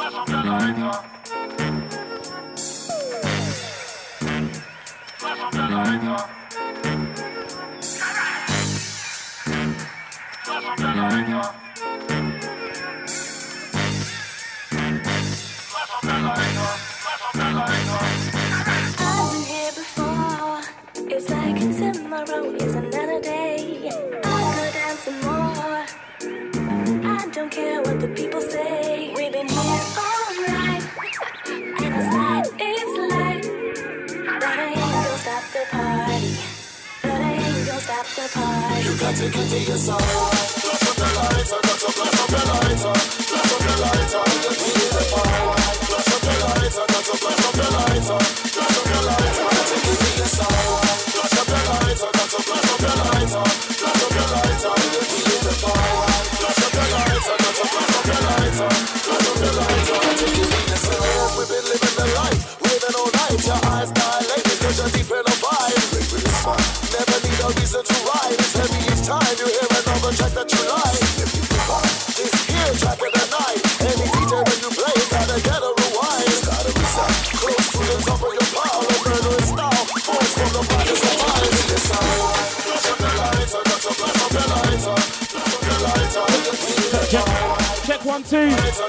Check 1, 2.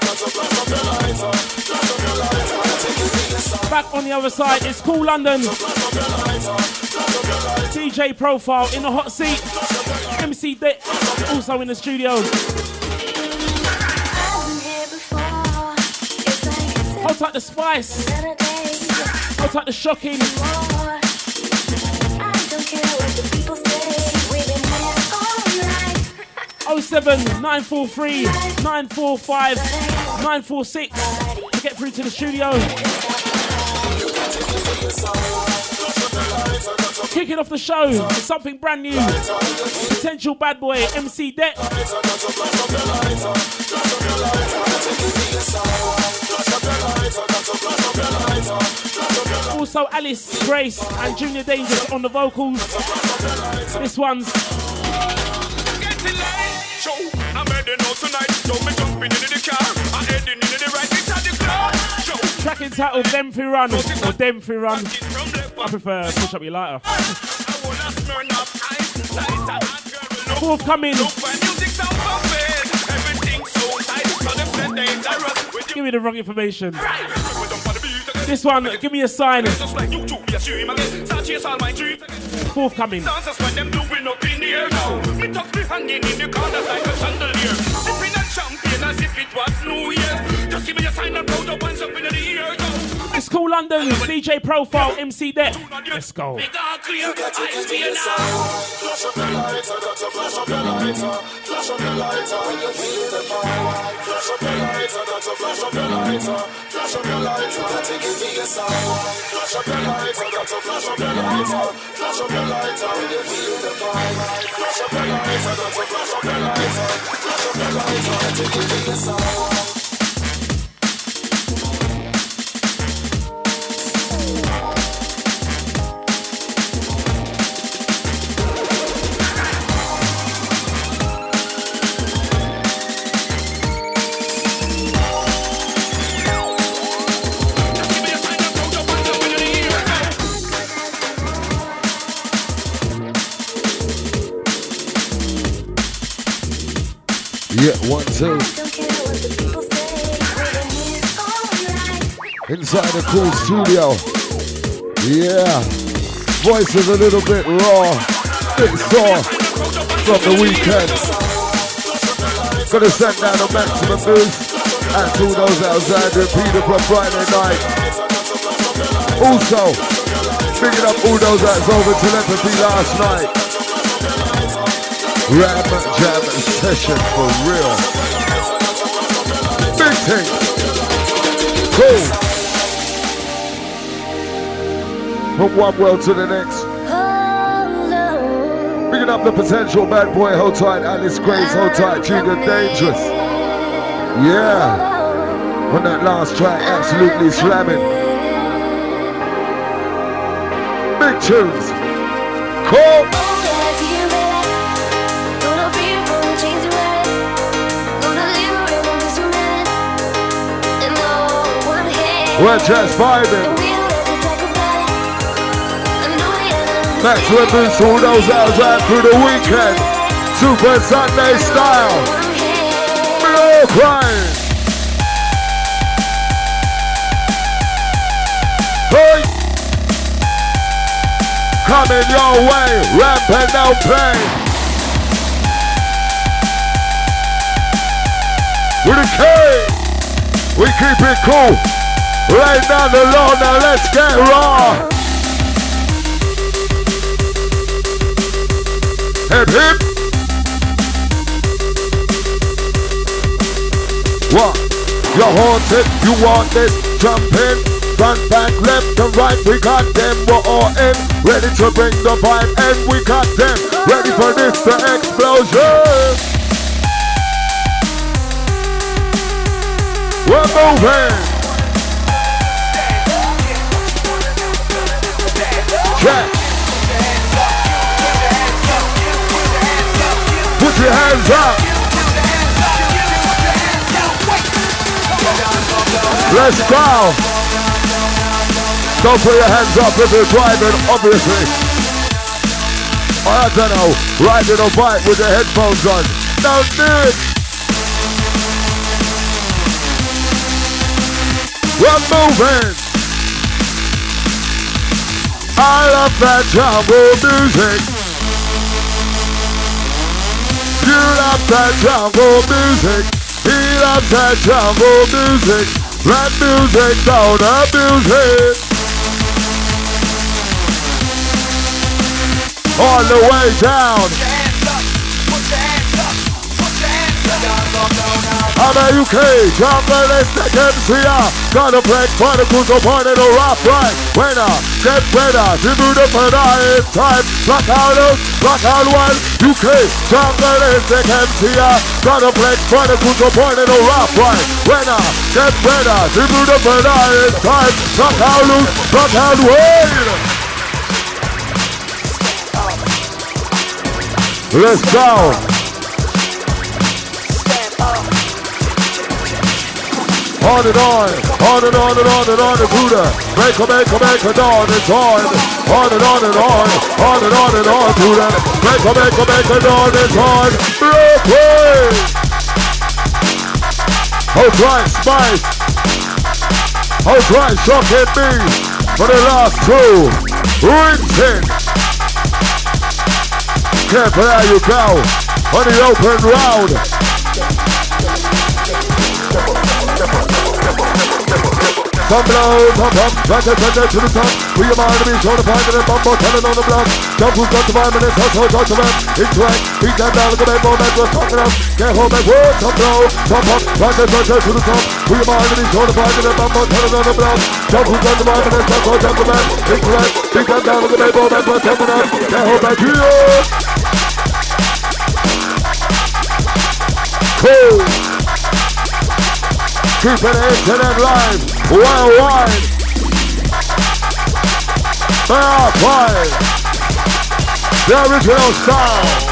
Back on the other side, it's Cool London. DJ Profile in the hot seat. MC Dick also in the studio. Hold tight the spice. Hold tight the shocking. 07 943 945 946 to get through to the studio. Kicking off the show with something brand new. Potential bad boy MC Det. Also Alice, Grace and Junior Dangerous on the vocals. This one's I'm heading out tonight. Don't be jumping into the car. I'm heading into the right into the club. Track entitled Them Fi Run or Them Fi Run. I prefer Push Up Your Lighter. Forthcoming. Give me the wrong information. This one, give me a sign. Forthcoming. It's Cool London, DJ Profile, MC Det. Let's go. Flash up your lighter, doctor, flash up your lighter. Flash up your lighter when you feel the fire. Flash up your lighter, doctor, flash up your lighter. Flash up your lighter, gotta give me a sign. Flash up your lighter, doctor, flash up your lighter. Flash up your lighter when you feel the fire. Flash up your lighter, doctor, flash up your lighter. Flash up your lighter, gotta give me a sign. Yeah, 1, 2. Inside the Cool studio. Yeah. Voice is a little bit raw. Bit sore from the weekend. Gonna send down a maximum boost. And to those outside repeated for Friday night. Also, picking up all those that's over telepathy last night. Ram Jam session for real. Big thing. Cool. From one world to the next. Picking up the potential bad boy, hold tight, Alice Grace, hold tight, Junior Dangerous. Yeah. On that last track, absolutely slamming. Big tunes. Cool. And We're just vibing. Maximum boost all those hours out through the weekend. Super Sunday style. Blow crying. Hey! Coming your way, rampant no play. With a K, we keep it cool. Right down the low, now let's get raw. Hip hip. What? You're haunted, you want this, jump in. Front, back, left and right, we got them, we're all in. Ready to bring the vibe and we got them. Ready for this, the explosion. We're moving. Check. Put your hands up. Let's go. Don't put your hands up if you're driving, obviously. I don't know, riding a bike with your headphones on. Don't do it. We're moving. I love that jungle music. You love that jungle music. He loves that jungle music. That music, don't abuse it. On the way down. I'm a UK, junglist, I can see ya. Gonna break particles upon it or rough right. Winner, get better, do the fire, it's time. Block out one. UK, junglist, I can see ya. Gonna break particles upon it or rough right. Winner, get better, do the fire, it's time. Block out loose, block out wide. Let's go. On and on, on and on and on and on and Buddha. Make a dawn, it's on. On and on and on, on and on and on, Buddha. Make a dawn, it's on. Brooklyn! Outright Spice. Outright Shocking Me. For the last two. Rinsing. Careful how you go. On the open round. Some blow, pump, to the top. We are mind to be shown to find it and bumbo, telling on the block. Jump who's got the 5 minutes, hustle, touch the man. Interact, he can down like a bad ball, that's what's talking up. Get home and work, some blow, pump, to the top. We are mind to be shown to find it and bumbo, telling on the block. Jump who's got the 5 minutes, hustle, touch the man. Interact, he can down like a bad ball, that's what's talking up. Get home and here. Cool. Keeping it to them live, worldwide. Fine. The original style.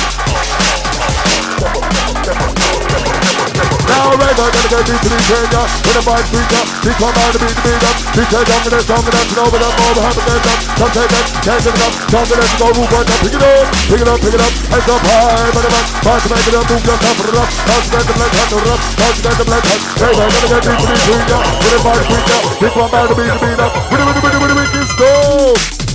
Now right now, gonna get deep to the Kenya. With a mind speaker, he come out to beat the beat up. He said, I'm gonna and over them, over half again up. Some take it, can't get it up. Confidence, go move on, pick it up. Hands up high, but I'm fast to make it up, move yourself for it up. How's to get the black hand, or up, how's to get the black hand. Hey, I'm gonna get deep to the Kenya. With a mind speaker, he come out to beat the beat up. With a wicked stove.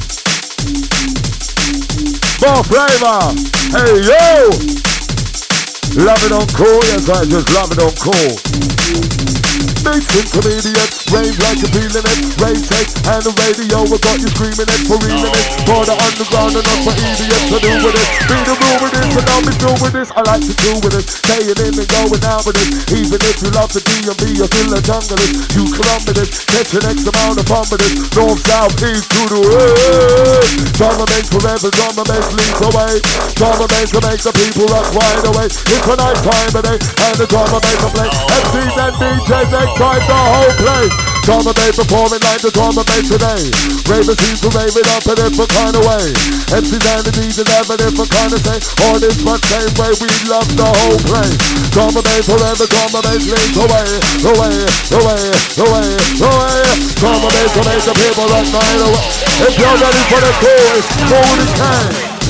More flavor. Hey, yo. Love it on cool, yes I just love it on cool. Mixing comedian, rave like you're feeling it. Rave take and the radio, we got you screaming it for reading it. For the underground and not for idiots to do with it. Be the rule with this and I'll be through with this. I like to do with it, staying in and going out with it. Even if you love the D&B, you're still a junglist. You can run with it, catch an X amount of fun with it. North, south, east to the west. Drama makes forever, drama makes leads away. Drama makes to make the people rock wide away. It's a nice time today, and the drama makes a play. MCs and DJs excite the whole place. Drum and bass performing like the drum and bass today. Ravers seem to rave it up in a different kind of way. MCs and the DJs have a different kind of say. All this but same way we love the whole place. Drum and bass forever, drum and bass leads away, away, away, away, away. Drum and bass will make the people rock night away. If you're ready for the cool, it's cool as can.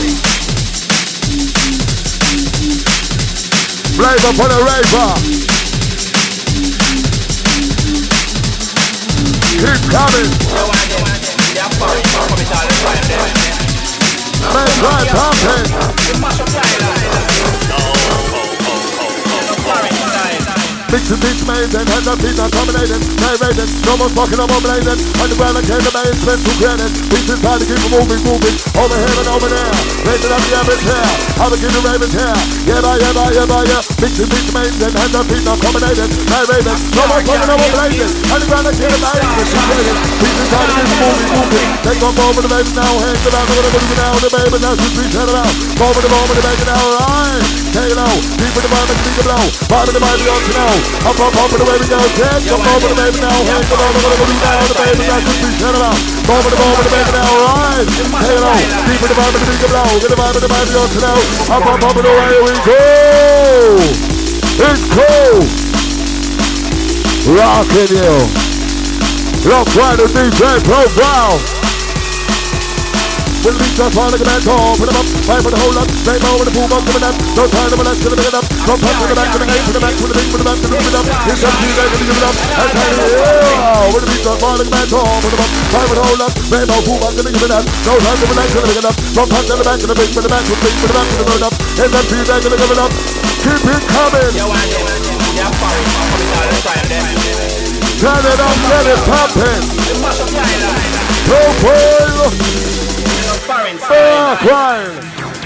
Flavor for the raver. Keep coming. Make right pumping. Mixing beats made and hands up beats are combinated. Narrated, no more fucking, no more blading. Underground like the basement to granite. Beats inside to keep it moving, moving. Over here and over there. Raising up the average hair. How to keep the ravens here. Yeah, bye, yeah, bye, yeah, bye, yeah. Mixing beats made and hands up beats are combinated. Narrated, no more fucking, no more blading. Underground like the basement to granite. Beats inside to keep it moving, moving. Take off over the baby now. Hands around, we're gonna move it now. The baby now should be turn around. Moment to moment, the baby now. Alright. Take it out. Deep in the moment, speak it low. Bottom of the mind, on to know. Up, and away we go. Take come over the baby now. Hands around, we're gonna move it now. The baby now should be turn around. Moment to moment, the baby now. Alright. Take it out. Deep in the moment, speak it low. Get the vibe of the mind, on to know. Up, and away we go. It's cool. Rocking you. Rock Rider DJ Program. We'll reach us all like a man tall. Put them up, fight for the whole lot. Same over the boom up, coming up. No time to molest, gonna make it up. From front to the back, to the gate, to the back, to the big, to the back, to the big, up. It's up to you guys, gonna give it up. And time to yeah. We'll reach us all like a man tall. Put them up, fight for the whole lot. Same over boom up, gonna give it up. No time to molest, gonna make it up. From front to the back, to the big, to the back, to the big, to the back, to the big, up. It's up to you guys, gonna give it up. Keep it coming. Turn it up, let it poppin'. Profile. Crime.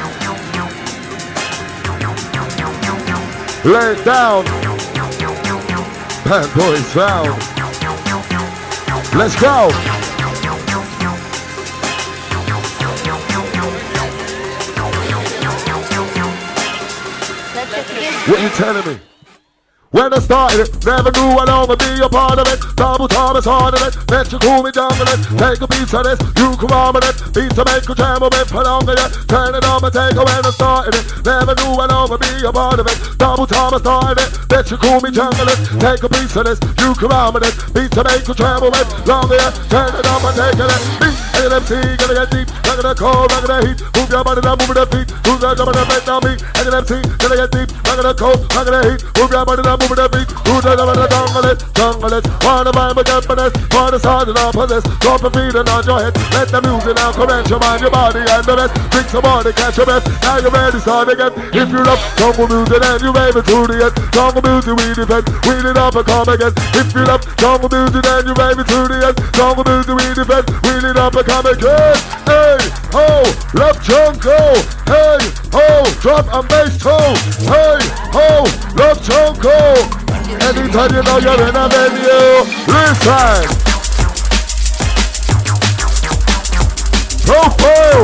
Lay it down. Bad boys found. Let's go. What you telling me? When I started it, never knew I'd only be a part of it. Double Thomas hard of it, let you cool me down with it. Take a piece of this, you come on with it. Beat to make a jam of it, put on with it. Turn it on and take it when I started it. Never knew I'd only be a part of it. Double Thomas started it, let you cool me down with it. Take a piece of this, you come on with it. Beat to make a jam of it, long here. Turn it on and take it. Beat, NMC, gonna get deep. Look at the cold, look at the heat. Move your body down, move your feet. Who's that jumping the face now me? NMC, gonna get deep. Look at the cold, look at the heat. Move your body down. Move the beat, who does the jungle it, wanna find my happiness, for the side and opposite, drop a feet and on your head, let the music now correct your mind, your body and the rest, drink some water, catch your breath, now you're ready, start again, if you love jungle music and you rave it to the end, jungle music we defend, wheel it up and come again, if you love jungle music and you rave it to the end, jungle music we defend, wheel it up and come again, hey, ho, love jungle, hey, ho, drop and bass tone, hey, ho, love jungle. Anytime you know you're in a venue, listen. Profile.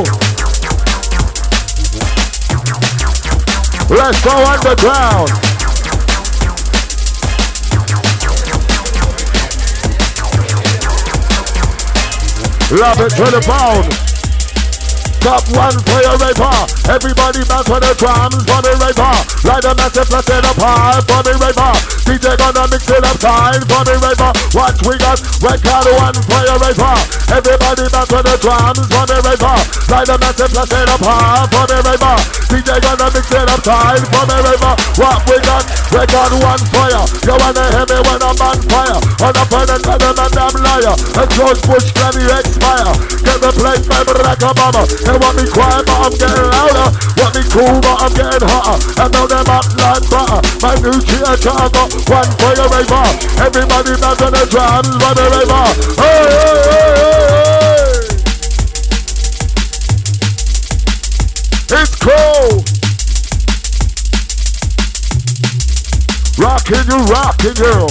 Let's go underground. Love it to the bone. Top one for your raper. Everybody bounce for the drums for the raper. Ride a massive plus in a pie for the raper. DJ gonna mix it up time for the raper. Watch we got record one for your raper. Everybody bounce for the drums for the raper. Ride a massive plus in a pie for the raper. DJ gonna mix it up time for the raper. What we got record one for you. You wanna hear me when I'm on fire. On a pen and tell them I'm damn liar. And George Bush can you expire. Get the plate by Barack Obama. They want me quiet but I'm getting louder. Want me cool but I'm getting hotter. I know them up like butter. My new theater I got one for your raver. Everybody back on the drums for the raver. Hey, hey, hey, hey, hey. It's cool. Rockin' you.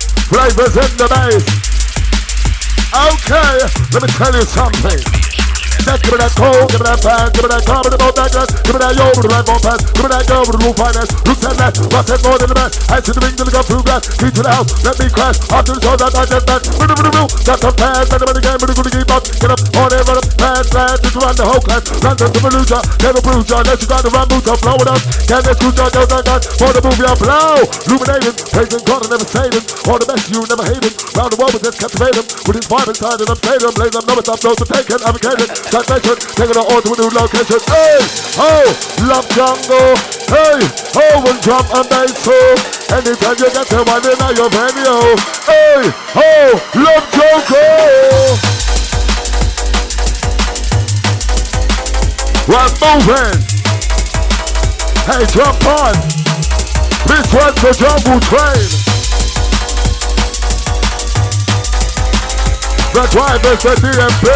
Flavors in the bass. Okay, let me tell you something. Let's give me that cold, give me that pan, give me that car with the mouth that glass, give me that yo with the right ball pass, give me that girl with the roof finance, look at that, rock that more than the man, hands to the ring, till the gun through glass, key to the house, let me crash, after the show that I just back, got some pads, and the game, but the good keep up, get up, on it, run up, pads, just run the whole class, London to Maluja, never bruise ya, let you got the run, boots up, blow it up, can't let you judge, those I got, for the movie I blow, illuminating, praising God and never saving, all the best you never hated, round the world with this captivating, with his vibe inside and I'm stadium, blaze up, number top, those to take it, advocating, translation, taking it on to a new location, hey, oh, love jungle, hey, oh, one drum and bass, so, anytime you get to one in your venue, hey, oh, love jungle, we're moving, hey, jump on, this one's the jungle train, the driver's the DMP,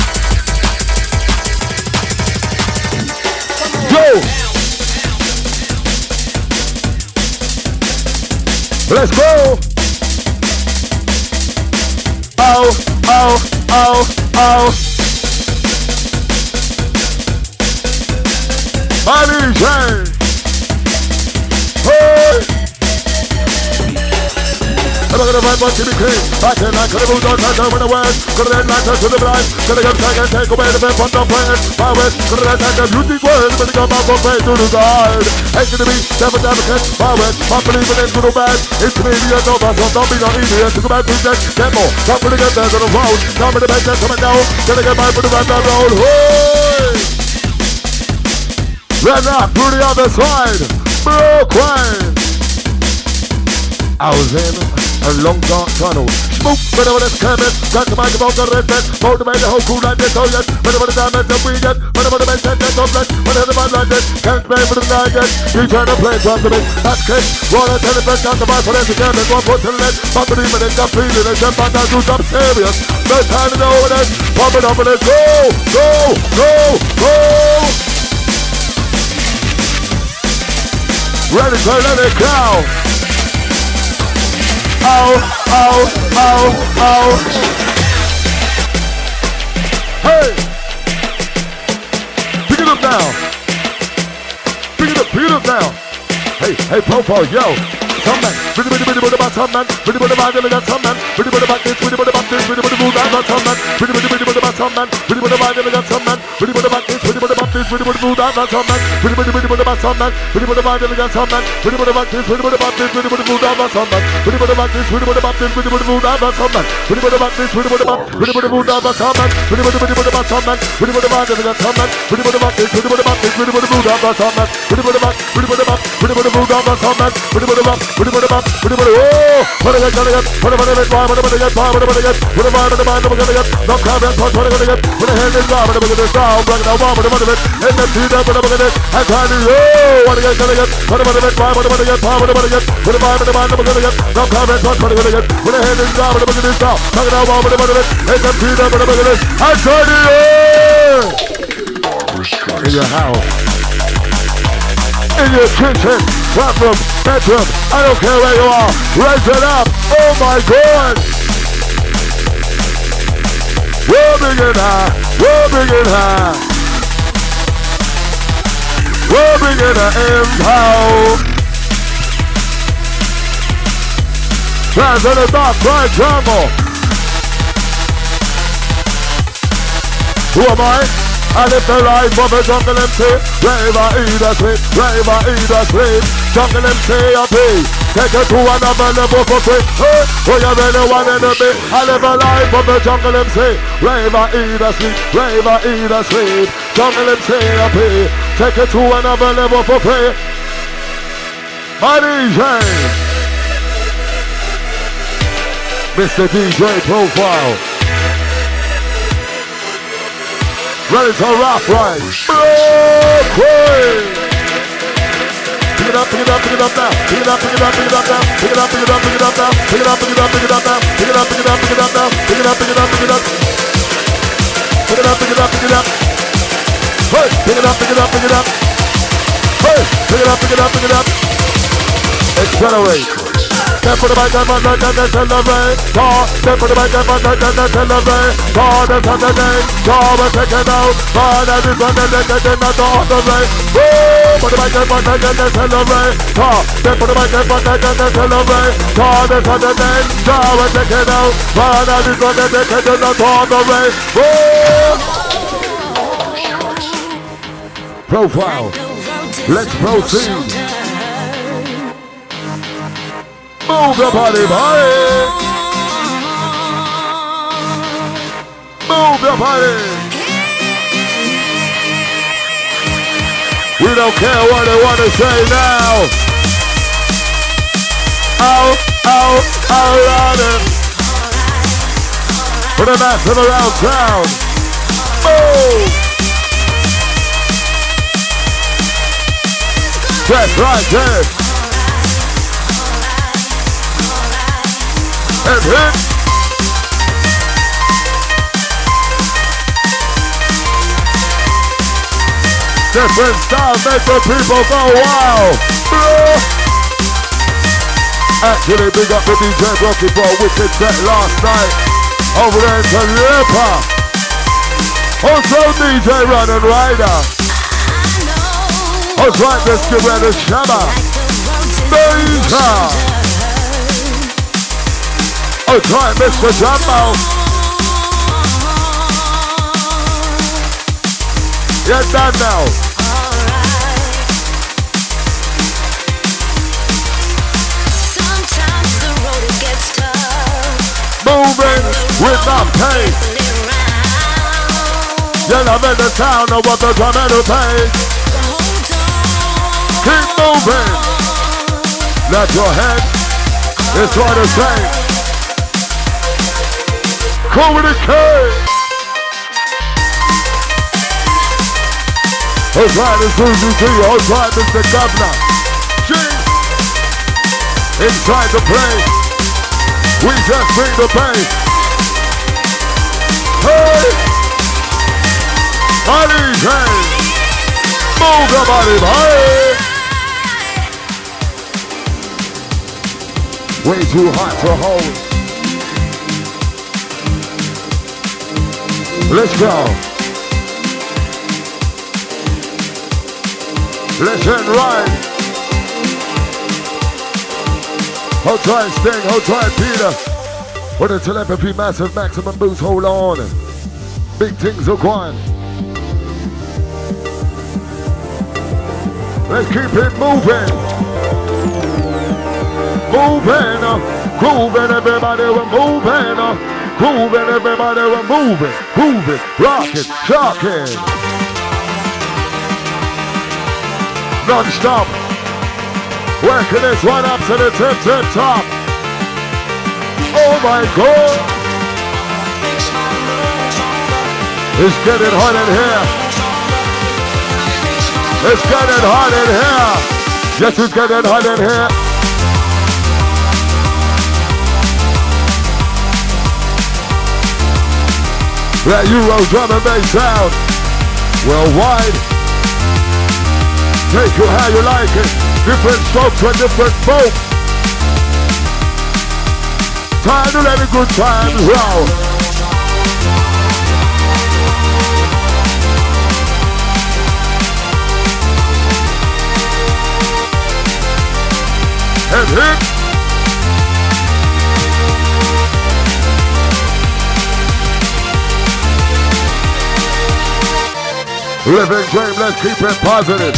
yo, let's go, oh, oh, oh, oh, my DJ, hey, I'm gonna find what to be king. Back in like the mood on time when the west. Gonna then like to the blind. Gonna get back and take away the bed from the plan. My west. Gonna let that beauty world. But come out from pray to the God. Ain't gonna be never advocate. My west. My believing in good or bad. It's me, you know, but don't be not easy. To go back to that demo. Come to get there on the road. Come to the bed that's coming down. Gonna get back for the run down the road. Hey! Red rock to the other side. Brooklyn. I was in a long dark tunnel. Smoke, whenever it's coming. Got the microphone, got the red pen. Motivate the whole crew like this, oh yes. Whenever the diamonds that we get. Whenever the men that's on flesh. Whenever the man like this. Can't play for the night yet. You turn to play, drop to me. That's kick. Water, telephone, got the vibe for them to get it. One foot to the left. But believe it, got feeling it. Jump on down, do something serious. No time to know what it is. Pump it up and let's go. Go, go, go. Ready to let it go. Oh, oh, oh, oh. Hey! Pick it up now. Pick it up now. Hey, profile, yo. Some man, pretty about some man, pretty about some man, pretty about this, pretty about this, pretty about some man, pretty about some man, pretty about some man, pretty about this, pretty about this, pretty about some man, pretty about some man, pretty about some man, pretty about this, pretty about this, pretty about some man, pretty about this, pretty about this, pretty about some man, pretty about this, pretty about some man, pretty about some man, pretty about some man, pretty about this, pretty about this, pretty about some man, pretty about some man, pretty about oh, what are you gonna get? What are you gonna get? What are you gonna get? What are you gonna get? What are you gonna get? No comment, what are you gonna get? What the hell is that? What are you gonna get? I'm bringing out one, what are you gonna get? In the feed up, what are you gonna get? And tiny, oh, what are you gonna get? What are you gonna get? What are you gonna get? What are you gonna get? What are you gonna get? No comment, what are you gonna get? What the hell is that? What are you gonna get? Bringing out one, what are you gonna get? In the feed up, what are you gonna get? And tiny, oh, in your house, in your kitchen, bathroom, bedroom, I don't care where you are, raise it up, oh my God! We're big and high, we're big and high, we're big and high, Trans in the dark, right jungle. Who am I? I live the life of a jungle MC. Raver either sleep, raver either sleep. Jungle MC a pay. Take it to another level for free. Hey, oh you really want enemy? I live a life of a jungle MC. Raver either sleep, raver either sleep. Jungle MC a pay. Take it to another level for free. My DJ, Mr. DJ Profile. Ready to rock right. Brooklyn. Pick it up, pick it up, pick it up now. Pick it up, pick it up, pick it up now. Pick it up, pick it up, pick it up now. Pick it up, pick it up, pick it up now. Pick it up, pick it up, pick it up now. Pick it up, pick it up, pick it up. Pick it up, pick it up, pick it up. Hey, pick it up, pick it up, pick it up. Hey, pick it up, pick it up, pick it up. Accelerate. Step for the mic and man and the celebrate. Step for the mic and man and the celebrate. The Saturday, we're taking out. Man and this one, they're getting out of the way. For the mic and man and the celebrate. Step for the mic and man and the celebrate. The Saturday, we're taking out. Man and this one, they're getting out of the way. Profile. Let's proceed. Move your body, body. Move your body. We don't care what they want to say now. Out, loud it. For the massive around town. Move. That's right there. And hit. Different style make the people go wow. Actually, big up the DJ Rocky for a wicked set last night. Over there in Talipa. Also DJ Run and Rider. I was right, let's give her the Shabba. Major. I was right, Mr. Jumbo. You're done now. Sometimes the road gets tough. Moving with my pain. You're not in the town of what the drum and the pain. Keep moving. Let your head. It's what I say. Cool with the K. Who's right, it's Susie T. Who's right, Mr. Governor. G. Inside the place. We just bring the bass. Hey. Body change. Move your body, body. Way too hot to hold. Let's go. Let's end right. Hold tight, Sting. Hold tight, Peter. For the telepathy, massive maximum boost. Hold on. Big things are going. Let's keep it moving. Moving, grooving, everybody, we're moving, grooving, everybody, we're moving, grooving, rocking, shocking, non-stop, working this one up to the tip top. Oh my God, it's getting hot in here. It's getting hot in here. Yes, it's getting hot in here. That Euro drum and bass sound worldwide. Take you how you like it. Different strokes for different folks. Time to let a good time roll. And hit. Living dream, let's keep it positive.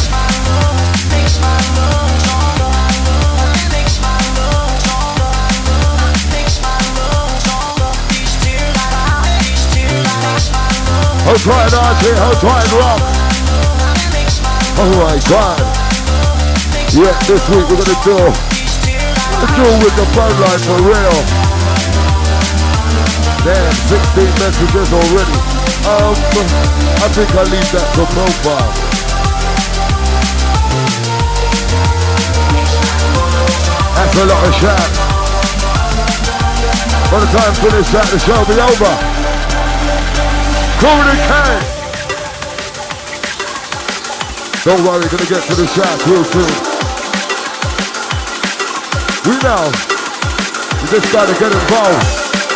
Hold tight, Archie, hold tight, rock. Oh my God. Yeah, this week we're gonna do with the phone line for real. Damn, 16 messages already. I think I'll leave that to profile. That's a lot of shots. By the time finish that, the show will be over. Cool the K. Don't worry, we're gonna get to the shots real soon. We know You just gotta get involved.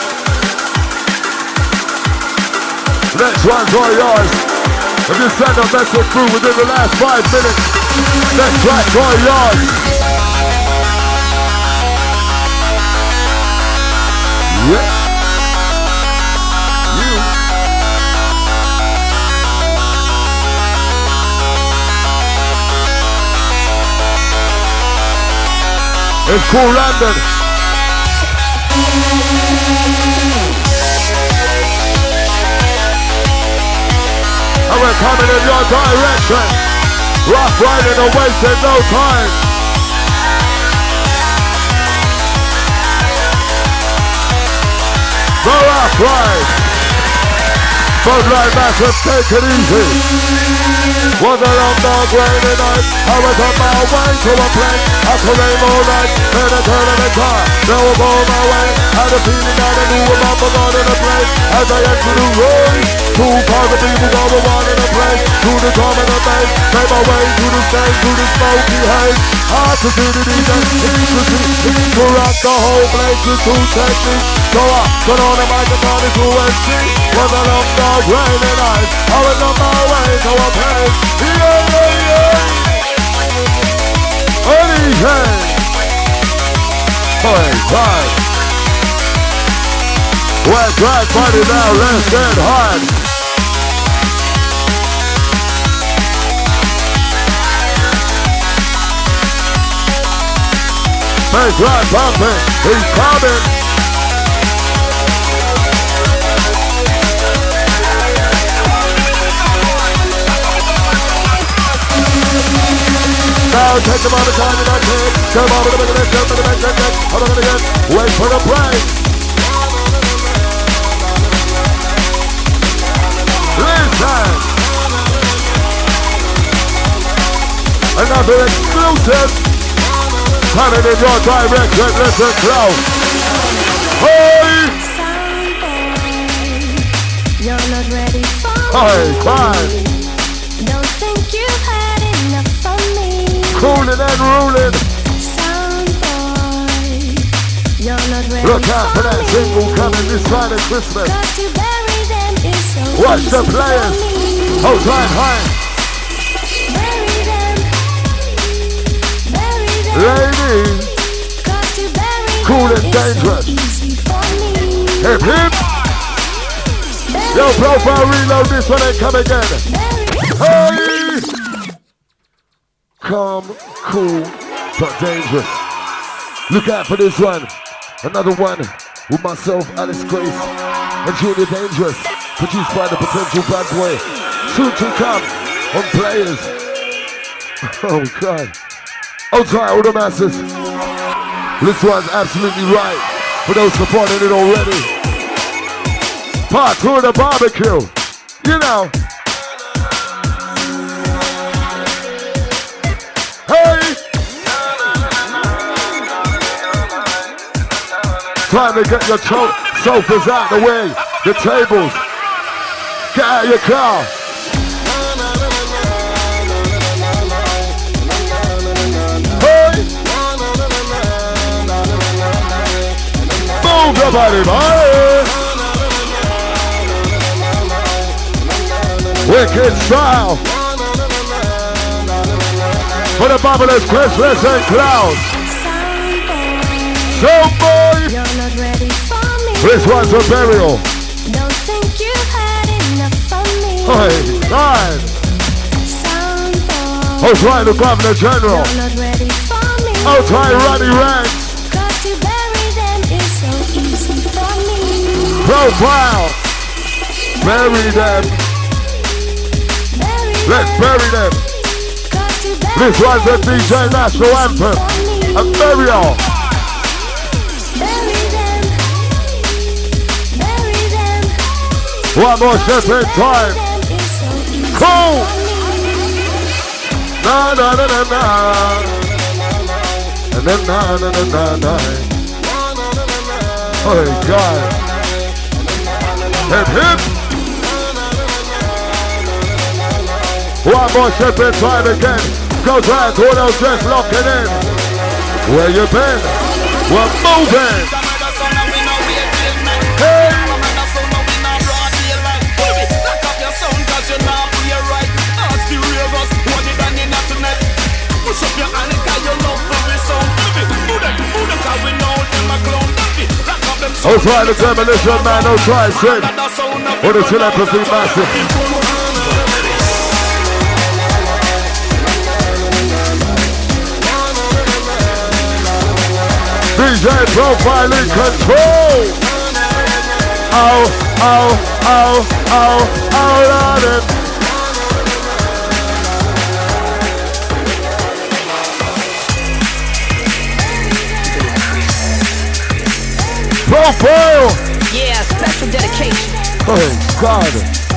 Next one's all yours. If you send a message through within the last 5 minutes, next track's all yours. Yeah. It's Cool London. And we're coming in your direction. Rough riding and wasting no time. Go rough ride. Floodlight massive, take it easy. Was a long dog rainy night. I was on my way to a place. I could aim all night. Then I turned in the car. Now I'm on my way. Had a feeling that I knew about the God in the place. As I entered the road, 2,000 people going on in the place. To the drum and the bass. Made my way to the stage, to the smoky haze. Hard to see the DJ. It's to rock the whole place with 2 techniques. So I turn on the microphone into MC. Was a long dog rainy night. I was on my way to a place. Anything. Boy, time. We're drag party now, let's get hard. Hey, drag pumping, he's coming. Now take them all the time that I can. Come on, I'm gonna get. Wait for the break. Listen. Another exclusive. Coming in your direction. Listen close. Hey. You're not ready for me. Hey, fine. Don't think you've had enough of me. Cooling and ruling. Sound boy, you're not ready. Look out for that single coming this side of Christmas. Cause to bury them is so Watch easy the players. for me. Hold tight, high. Bury them. Bury them. Ladies. Cause to bury Cool them and is dangerous. so easy for me. Hip hip. Bury Yo, profile reload this one and come again. Hey! Calm, cool, but dangerous. Look out for this one. Another one with myself, Alice Grace, and Junior Dangerous. Produced by the Potential Bad Boy. Soon to come on Players. Oh God. Oh, try all the masses. This one's absolutely right. For those supporting it already. Part 2 of the barbecue. You know. Hey! Time to get your sofas out the way. The tables. Get out of your car. Hey! Move your body, boy! Wicked style. For the bubblers, Christmas and clouds. So boy, You're not ready for me. this one's a burial. Don't think you've had enough of me. Hey, nine. Sound boy. Oh, try the Governor General. You're not ready for me. Oh, try Roddy Ranks. Cause to bury them is so easy for me. Profile. Bury them. Let's bury them. This one's a DJ National Anthem. A burial. Bury them. Bury them. One more step in time. Cool. Na na na na na. And then na na na na na. Oh God. Hip hip. One more step in time again. Go to all those just locking in. Where you been? We're moving. Oh, try the demolition man, oh, try sin. What a telepathy massive. DJ profiling control. Ow, ow, ow, ow, ow, on it. Profile. Yeah, special dedication. Oh God.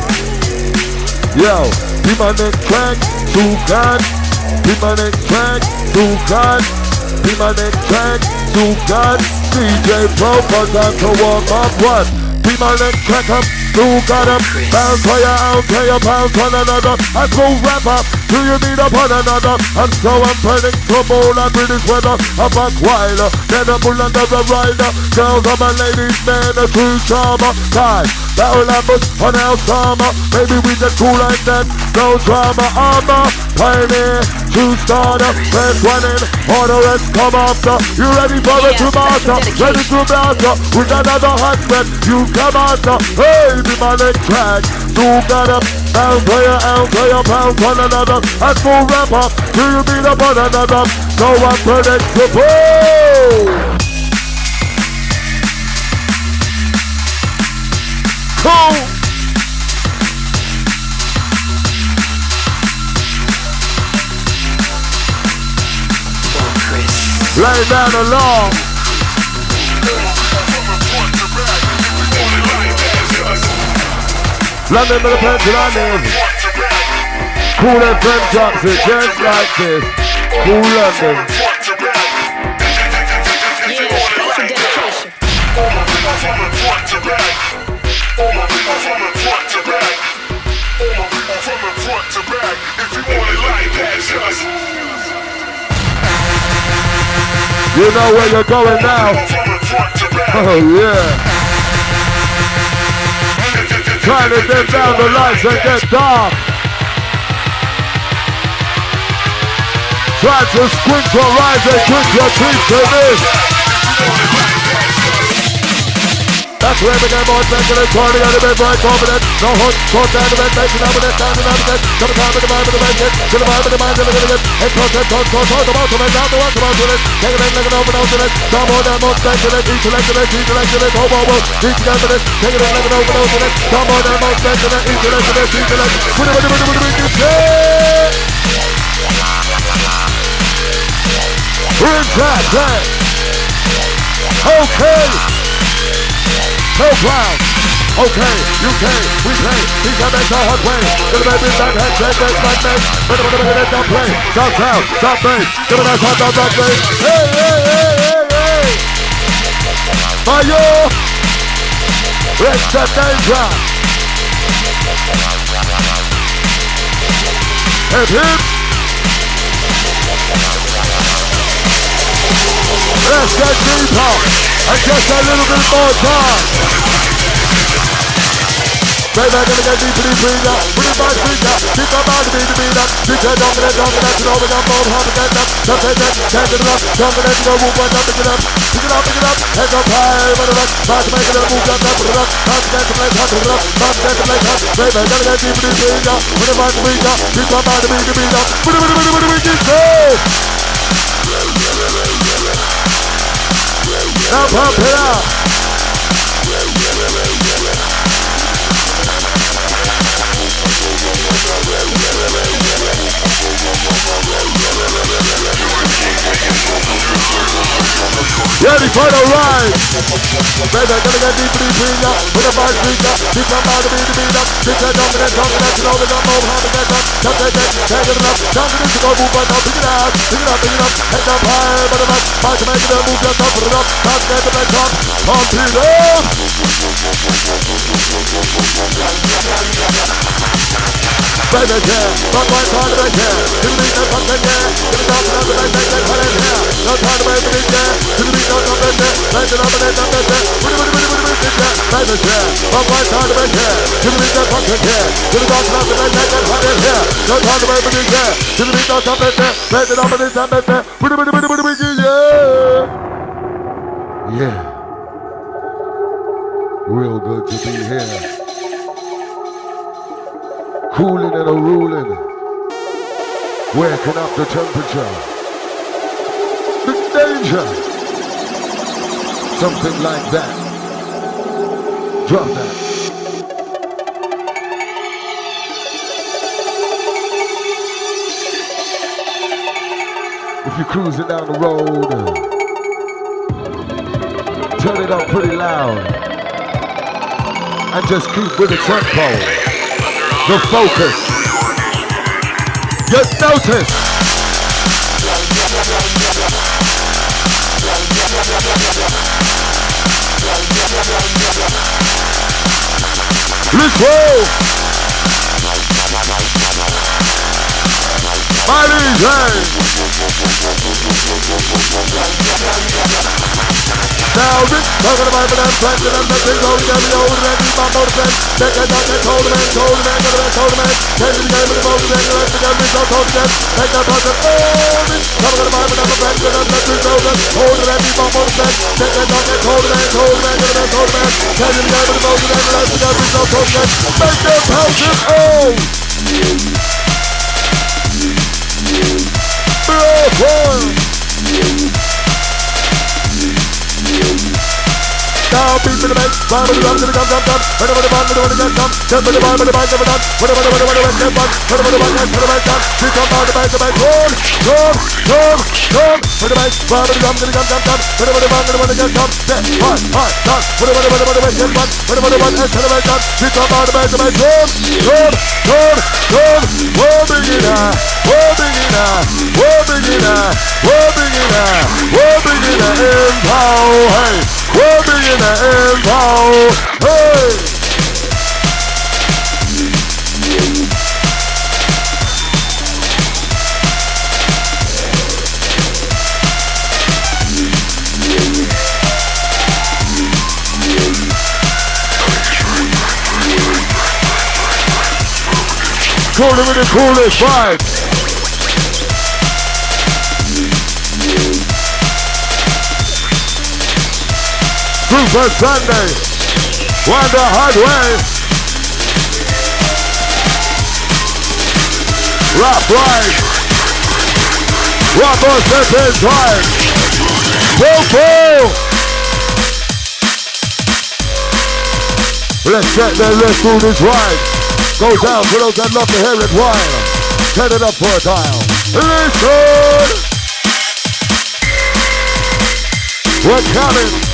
Yo, be my next track, too God. Be my next track, too God. Be my next track, too God. DJ Pro, time to warm up what? Be my next track up, too God up. Bounce for ya, out for ya, bounce one another. I go rap up, do you need up one another? And so I'm predictable and British weather. A back wilder, then a bull under the rider. Girls are my ladies, men a true charmer. Time, battle ambers on our summer. Maybe we just cool like that, no drama. Armor, pioneer, true starter. First one in, all the rest come after. You ready for the tomato? Ready to master with another husband. You come after. Hey, be my next track. You got up, pound player, pound one another. And full rapper, do you mean up on another? So unpredictable. Cool. Lay down the law. London with a pencil on it. Cool FM drops it just like this. Cool London. Yeah, special dedication. You know where you're going now. Oh yeah. Trying to dim down the lights and get dark. Try to squint your eyes and twist your teeth to this. That's where we get more sensitive, turning on the bed, right confident. No hook, short down the bed, making up with it, down and out of it. Come time with the mind of the blanket, to the mind of the mind of the minute. Head concept, talk about to it, down the one, come out to it. Take it in, like an open out to it. Some more than most sensitive, each elected, hope over. Each together with it, take it in, like an open out to it. Some more than most sensitive, each elected, put it. We're in track. Okay. No ground. Okay, UK, we play. He's a mental hot way. Gonna make me back head, check, back, man. But I'm gonna let them play. South town, South Bay. Gonna make hot down that way. Hey. Mayo. Let's set danger. Hip. Let's get deeper. And just a little bit more time. Baby, I'm gonna get deep in the put it back, keep on out of the beat up. Pick it up, you know, we got more, how to get up. Just take it, stand it up, don't let it go, move one up, pick it up, head up high, run it up, try to make it up, move that up, put it up, time to get the place hot, put it up, time to get the place hot. Baby, I'm gonna get deep in the beat up, put it back, keep on out of the beat up, put it, go! Now pump it up. Ready for the ride. Baby, gonna get deep in the beat up. Put a bar speaker, keep on out of the beat up. Pick that dominant, you know we got more, how to get up. Jump take it up, confidence to go move on up, pick it up, head up high, but I'm up, try to make it up, move that up, put it up, time to get the place up, pump it up. Baby, yeah, but my time to make it, to the beat, that's something, yeah, to the top of the bass, take that cut in here, no time to make it, yeah, to the beat, that's something, yeah, make it up and then up, yeah, baby, yeah, but my time to make it, to the beat, that's something, yeah, to the top of the bass, take that cut in here, no time to make it, yeah, to the beat, that's something, yeah, make it up and then up, yeah, yeah. good to be here. Cooling and a ruling. Waking up the temperature. The danger. Something like that. Drop that. If you're cruising down the road, turn it up pretty loud and just keep with the tempo, the focus. Just notice. Let's go. My DJ. Now this talking about the damn friends and I'm the big old damn old ready my motorman. Take a dog and told man, told man, take the game of the motor man, let the game be so told again. Take that person, oh this talking about the damn friends and I'm the big old old ready my motorman. Take a dog and told man, told man, take the game of the motor man, let the game be so told again. Make them houses old. Now beat me the bass, rhyme with the drum, to the drum, whenever the band, whenever the get come, jump with the band, never done, whenever the get one, whenever the band, whenever the done, we come down the bass, run, with the bass, rhyme with the drum, to the drum, whenever the band, whenever the get come, done, whenever the get one, whenever the band, whenever the done, we come down the bass, run, we're big in the info, hey! Cooler with the coolest vibes. Super Sunday, Wonder Hard Way, Rock Right, Rock on Step in Time, Whoa! Let's get there, let's do this right. Go down for those that love to hear it wild. Turn it up for a time. Listen! We're coming.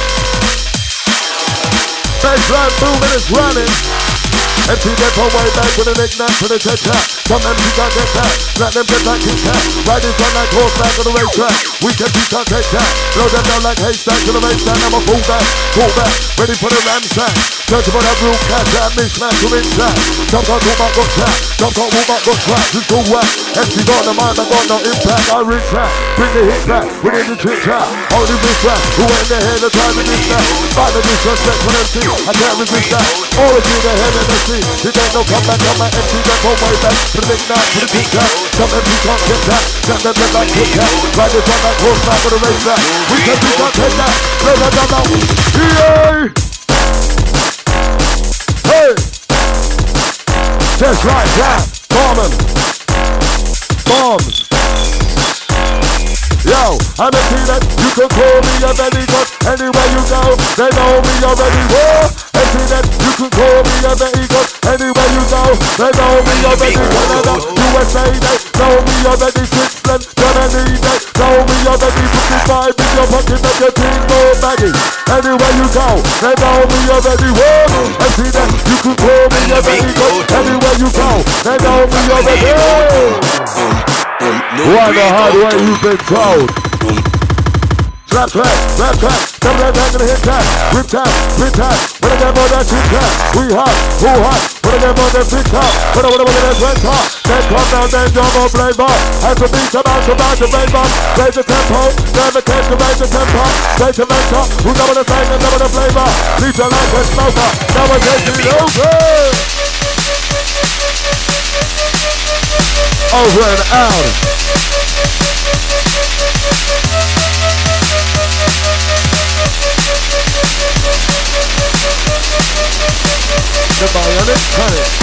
Baseline 2 minutes running. MC get from way back with an ignite to the jet track. Some MC can't get back, let them get back in track. Riding on like horseback on the racetrack. We can beat can't take that. Blow them down like haystack to the racetrack. I'm a fullback, ready for the ramsack. Search for that real cat, that mismatch to inside. Jump on, move out, go track. Jump on, move out, go track. Just go whack. MC got the mind, I got no impact. I ring track, bring the hit back. We in the trick track, hold the wrist back. Who ain't the head of time in this back? Fight the disrespect for MC, I can't resist that. Always in the head of the sea. It ain't no comeback on my MC, that go way back. To the big night, to the big track. Some MC can't get that. Some them get back, kick that. Ride it on that horse back on the race back. We can't take that. Blow that down now. Yay! Hey! Just like that. Bombing. Bombs. Yo, I'm a peanut, you can call me a very good. Anywhere you go, they know me already. Whoa, a peanut, you can call me a very good. Anywhere you go, they know me already. Canada, USA, they know me already. Switzerland, Germany, they know me already. 55 in your pocket, make your team go baggy. Anywhere you go, they know me already. Whoa, a peanut, you can call me a very good. Anywhere you go, they know me already. Why the hard way you've been told? Slap track, come right back to the hit track. Rip tap, when I get more that shit track. We hot, who hot, when I get more that big top. When I wanna look at that red top. Then come down, then jump on play ball. As the beat come out, the rain bomb. Raise the tempo, never catch to raise the tempo. Straight to mentor, who's over the thing and over the flavor. Leave your life and smoker, now we're taking it over. Over and out. it, cut it.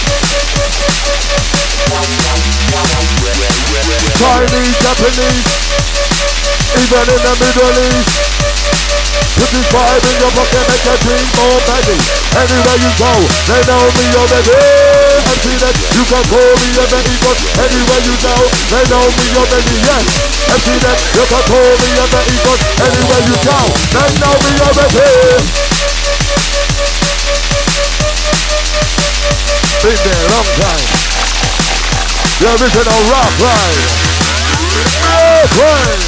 Chinese, Japanese, even in the Middle East. Put this vibe in your pocket, make your dream more baggy. Anywhere you go, they know me already. I see that you can call me a Betty, but anywhere you go, they know me already. Yes, I see that you can call me a Betty, but anywhere you go, they know me already. Been there a long time. The original rock ride. Rock ride.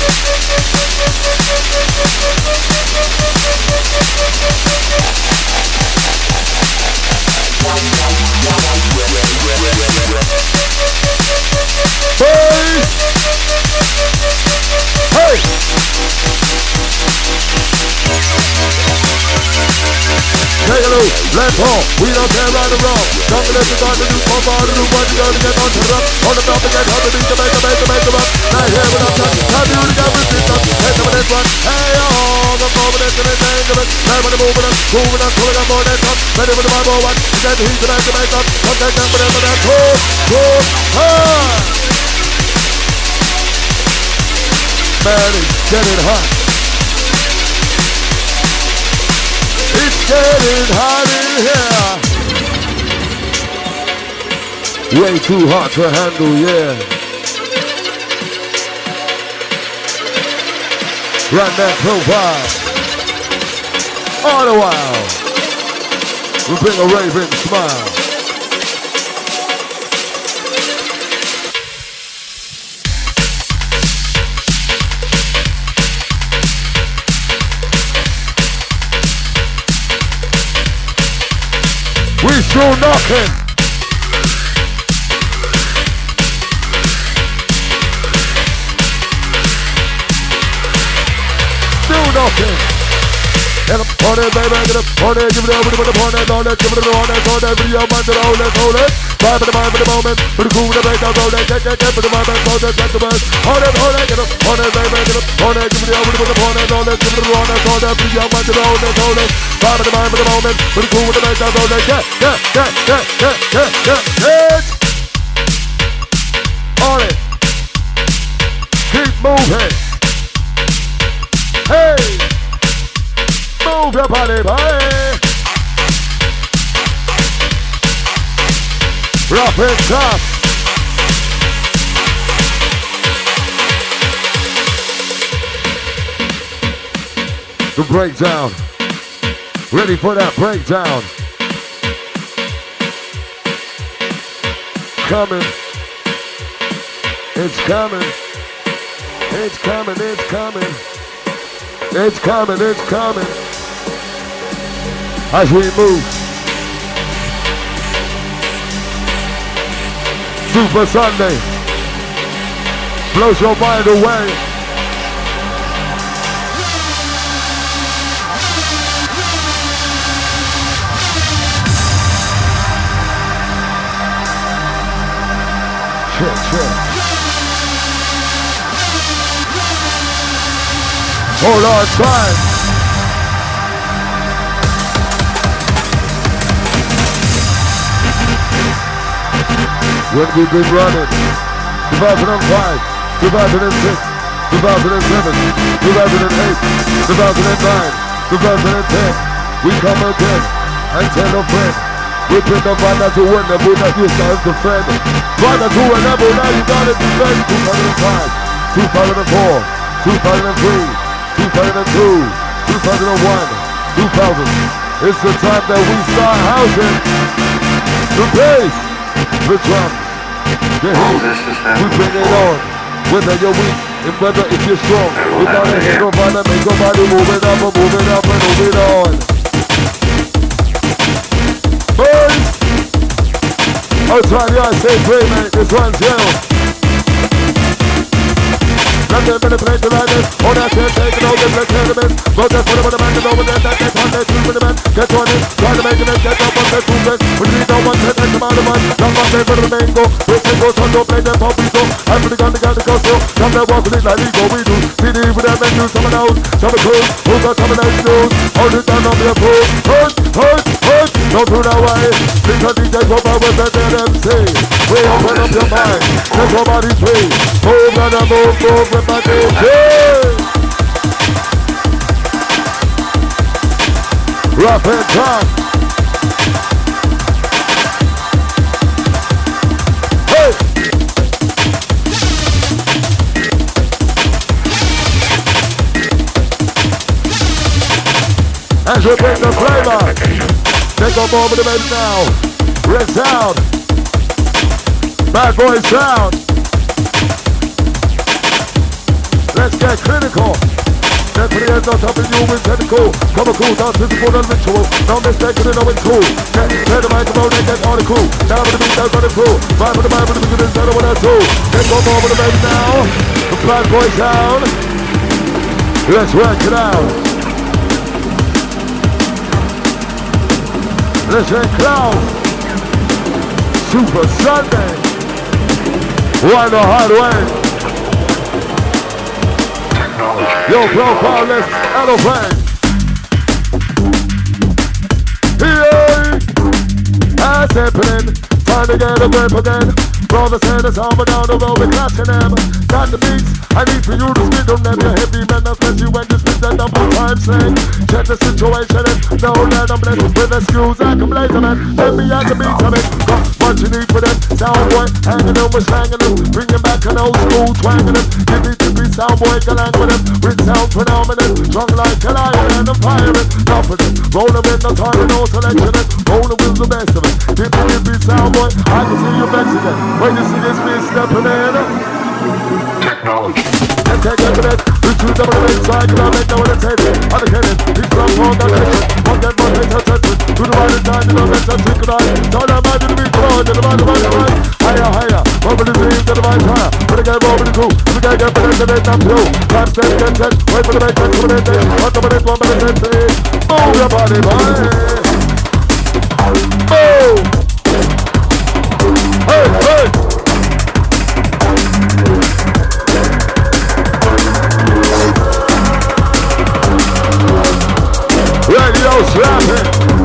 Hey! Hey! Take a look, let's go. We don't care right or wrong. Don't let the God to do come on to do what you gotta get on to rock. On the top again, how to beat the make the rock. Now here with us, how do you get with this up? Hey, come on this one. Hey, oh, the moment is in the name of it. Now when the moving up, pulling up more than top. Ready for the Bible one. You get the heat to make up. Come take them for them for that. Cool, man, it's getting hot. It's getting hot in here. Way too hot to handle, yeah. Run that profile. All the while, we bring a raving smile. We still knocking. Still knocking. Get up on it, baby, get up on it, give it up, put it on it, all that, give it on it, all that, video, mind it, all that, hold it. Vibe for the mind for the moment, for the cool, the breakdown, all that, get, for the mind, all that, get the best. Hold it, get up on it, baby, get up on it, give it up, put it on it, all that, give it on it, all that, video, mind it, all that, hold it. Vibe for the mind for the moment, for the cool, the breakdown, all that, get. On it. Keep moving. Hey. Move your body, boy. Rough and tough. The breakdown. Ready for that breakdown. Coming. It's coming. It's coming. It's coming. It's coming. It's coming. As we move. Super Sunday. Blows your mind away. Check. Hold on tight. When we've been running 2005, 2006, 2007, 2008, 2009, 2010, we come again and tell a friend. We bring the father to win, the Buddha used to have to defend. Father to a level, now you gotta defend. 2005, 2004, 2003, 2002, 2001, 2000. It's the time that we start housing the bass, the drum, the heat. We bring it on, whether you're weak and whether if you're strong. Without a hit or father, make your body move it up and move it on. Boys, I'll try to say pray, mate, this one's you. Nothing manipulate the lightness, all that shit taking over the elements. Go just put them on the man, over there, that get on there, two for the man, get on it, try to make it, get up on their movement. When you don't want to take them out of man, come on there for the mango. Which they go, so don't play them pop, we go. I'm for the gun, the go, so come there, walk with it like ego, we do. CD with them and do someone else, some of those, who got some of those shoes. Hold it down on their foot, hold. Don't do that way. Because DJ come out with the MC. We open up your mind. Let your body free. Move and move with my DJ. Rough and tough. Hey! As we bring the flavor, take a moment of it now. Red sound, bad boy sound. Let's get critical. Definitely is not helping you with technical. Come a cool, dance physical and ritual. No mistaken and no it's cool. Turn the microphone and get article. Down with the beat, down with the crew. Vibe with the vibe with the beat, instead of what I do. Take a moment of it now. The bad boy sound. Let's work it out. Let's get clown. Super Sunday. Why the hard way? Yo, profile, let's elevate. Hey, that's happening. Time to get a grip again. Brother said it's all down the road, we're clashing them. Got the beats, I need for you to spit on them. You're heavy man, especially when you spit that double time slang. Check the situation and know that I'm blessed with excuse. I can blaze them and let me at the beats of it. Got what you need for them. Sound boy, hanging them, we're slanging them. Bringing back an old school, twanging them. Give it to me, sound boy, galang with them. With sound phenomenon, strong like a lion and I'm firing. Enough of them, rolling with no time and no selection. Rolling with the best of it. Give me, sound boy, I can see you Mexican. When you see this beat stepping in. Technology. Let's take a minute. We choose the moment, so I can make no one attention. I'm kidding. He's from all the nation. One get one hit attention. To the right and time, you know, let's just take it on. Tell them I did the beat, on to the right, right. Higher, higher. Over the dream, to the right, higher. When I get over the crew, we gotta get better than that, I'm through. Time, step, get set. Wait for the back, come in, 1 minute, 1 minute, 10. Move your body, boy. Move. Hey, hey! Radio slapping.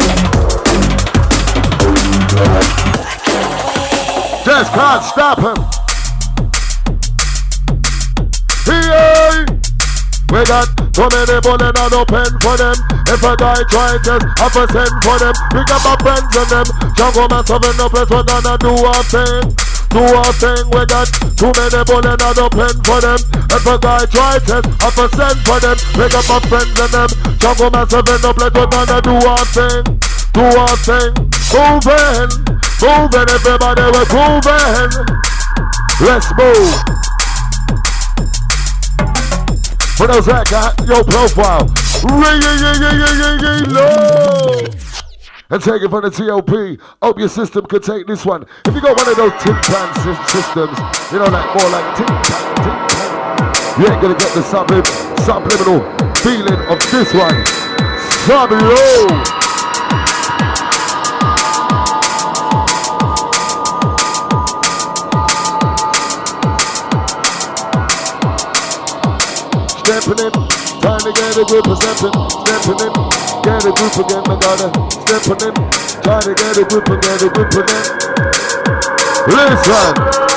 Just can't stop him. Hey! We got so many bullets and open for them. If a guy try just have a send for them. Pick up my friends and them. Jungle Massive in the place, we're gonna do our thing. Do our thing, we got too many bullets and open for them. If a guy try just have a send for them. Pick up my friends and them. Jungle Massive in the place, we're gonna do our thing. Do our thing. Moving, moving, everybody, we're moving. Let's move. For those that got your profile, ring low, and take it from the TOP. Hope your system could take this one. If you got one of those tin-pan systems, you know, like more like tin-pan, you ain't gonna get the subliminal feeling of this one. Sub-low. Stepping in, trying to get a good perception. Stepping in, get a group again, I gotta. Stepping in, trying to get a group and get a group again. Listen.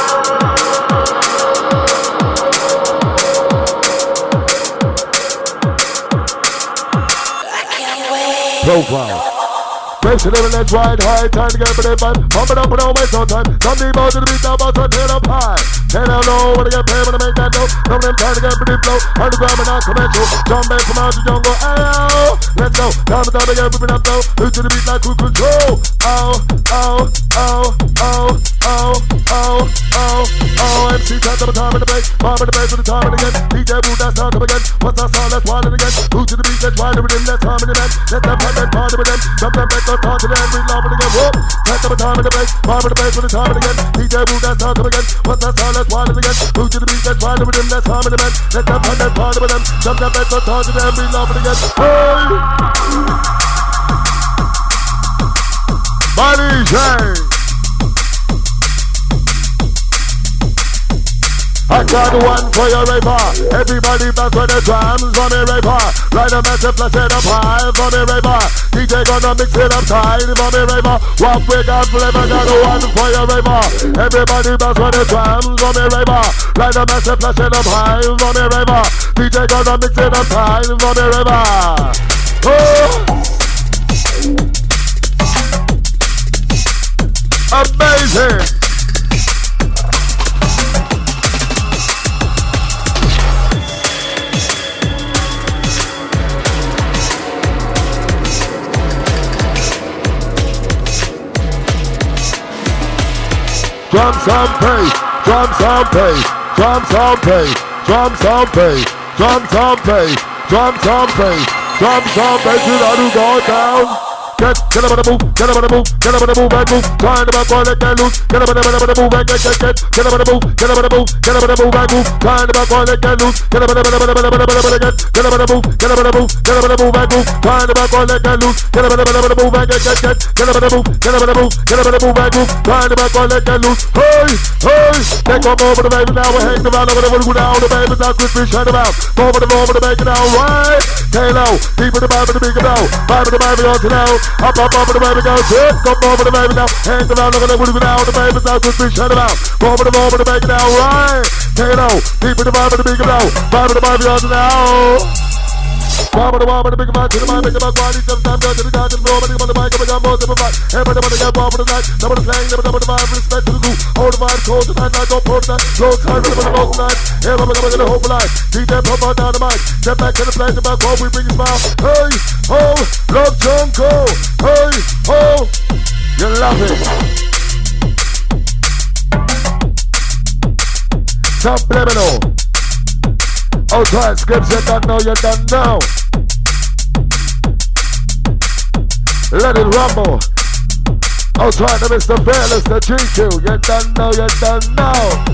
I can't wait. Profile. Pressure level, let's ride high. Time to get for the fun. Pump it up and don't waste no time. Some people to the beat now, about to turn up high. Turn out low, when I get paid, when I make that dough. Some of them trying to get pretty flow. Underground and not commercial. Jump back from out the jungle. Ayo, let's go. Time to get ripping up though. Look to the beat like we control. Oh, oh, oh, oh, oh, oh, oh, oh. MC time to time in the bass. Bomb in the bass with the time and again. DJ Boo, that's time come again. What's that sound? Let's wild it again. Who to the beat, let's wild it with him. Let's harm in the man. Let them have that party with them. Jump them back. Talk to them, we love it again. Whoop, take up a time in the bass, bomb in the bass with the time again. DJ Boo, that's time again. What's that sound? Let's wild it again. Move to the beat, let's wild it with him. Let's harm in the man. Let them have that party with them. Jump them back, talk to them, we love it again. Hey, Body Shame. I got one for your raver. Everybody back with the drums for me raver. Light a massive flash in a pie for me raver. DJ gonna mix it up tight for me raver. Walk with God forever, got one for your raver. Everybody back with the drums for me raver. Light a massive flash in a pie for me raver. DJ gonna mix it up tight for me raver. Oh! Amazing! Drums on bass, drums on bass, drums on bass, drums on bass, drums on bass, drums on bass, drums on bass, you know to go down. Get up on the move, get up on the move, get up on the move and move. Trying to back on let get loose. Get up on the move and get. Get up on the move, get up on the move, get up on the move and move. Trying to back on let get loose. Get up on the get. Get up on the move, get up on the move, get up on the move and move. Trying to back on let get loose. Get up on the move and get. Get up on the move, get up on the move, get up on the move and move. Trying to back on let get loose. Hey, hey, they come over the baby now. We're hanging around over the wood down. The baby's out with fish shut about. Over the baby now, right? K-Lo, deep in the vibe of the big now. Vibe of the baby on to now. Up over the baby, go sit, come over the baby now. Hands around, look at the wood now. The baby's out with fish shut about. Over the baby now, right? K-Lo, deep in the vibe of the big now. Vibe of the baby on to now. Bob of the big man, to the man, make about quality, sometimes go to the garden, blow, but the mic, I'm more than a fight. Everybody want to get Bob of the night, number the slang, never the vibe, respect to the group. Hold the vibe, cold tonight, night, don't pour tonight, slow time, for the most tonight. Everybody gonna get a hope for life. DJ pump out down the mic, step back to the place, about home, we bring a smile. Hey, ho, love Junko. Hey, ho, you love it. Subliminal. Outside scripts, you don't know, you don't know. Let it rumble. Outside the Mr. Fearless, the GQ, you don't know, you don't know.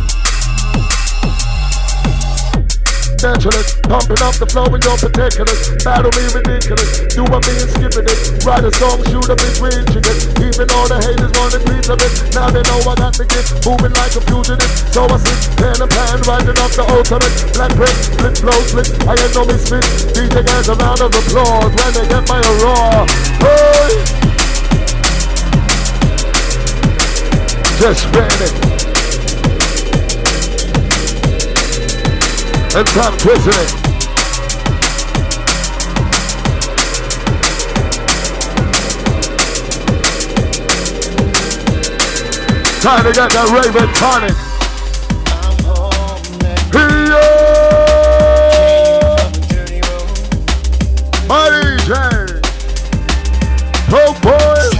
Naturalist, pumping up the flow in your particulars. Battle me ridiculous, do what me and skipping it. Write a song, shoot a between chickens. Even all the haters want a piece of it. Now they know I got the gift, moving like a fugitive. So I sit, pen and pan, writing up the ultimate. Black print, split flow, split, I ain't no misfit. DJ gets a round of applause when they get my roar. Hey! Just ready. And time twisting it. Time to get that Raven tonic. My DJ, Pro Boy.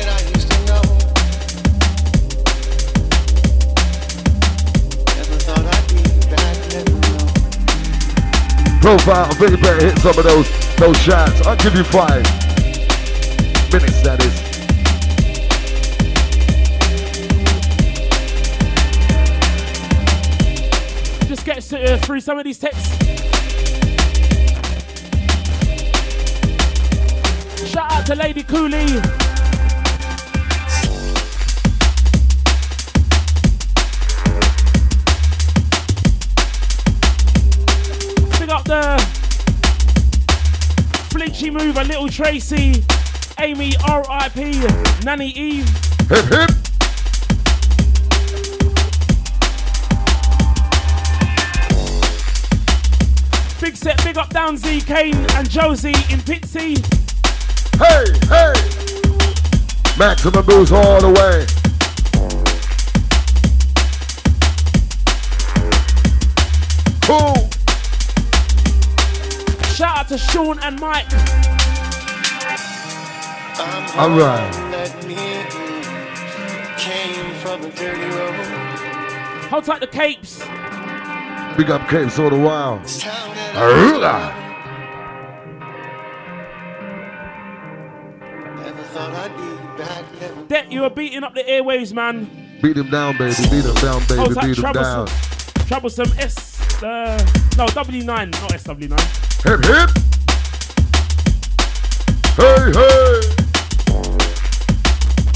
Profile, I think you better hit some of those shots. I'll give you 5 minutes, that is. Just get through some of these texts. Shout out to Lady Cooley. Up the Flinchy Mover, Little Tracy, Amy R.I.P, Nanny Eve. Hip hip. Big set, big up down Z, Kane and Josie in Pitsy. Hey, hey. Maximum boost all the way. Cool. Shout out to Sean and Mike. Alright. Hold tight the capes. Big up capes all the while. Arula. Det, you are beating up the airwaves, man. Beat him down, baby. Beat him down, baby. Hold tight, Beat him down. Troublesome W9, not SW9. Hip hip. Hey hey.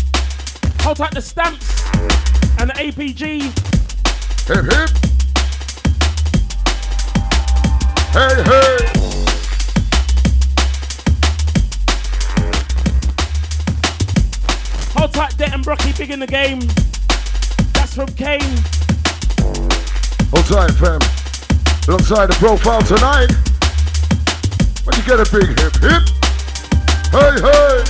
Hold tight the stamps and the APG. Hip hip. Hey, hey. Hold tight, Det and Brocky, big in the game. That's from Kane. Hold tight, fam. Alongside the profile tonight. When you get a big hip, hip. Hey, hey.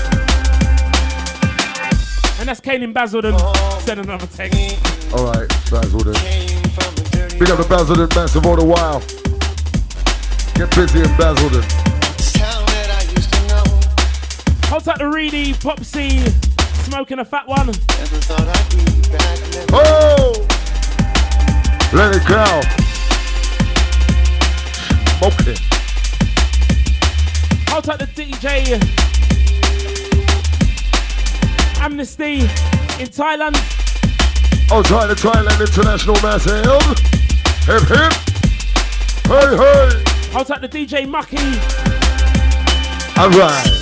And that's Kane in Basildon. Send another text. Alright, Basildon. Big up the Basildon massive all the while. Get busy in Basildon. Hold tight the Reedy, Popsy, smoking a fat one. Oh! Let it go. Smoking. Hold tight the DJ. Amnesty in Thailand. Oh, try the Thailand International Massive. Hip hip. Hey, hey. Hold tight the DJ Mucky. Alright.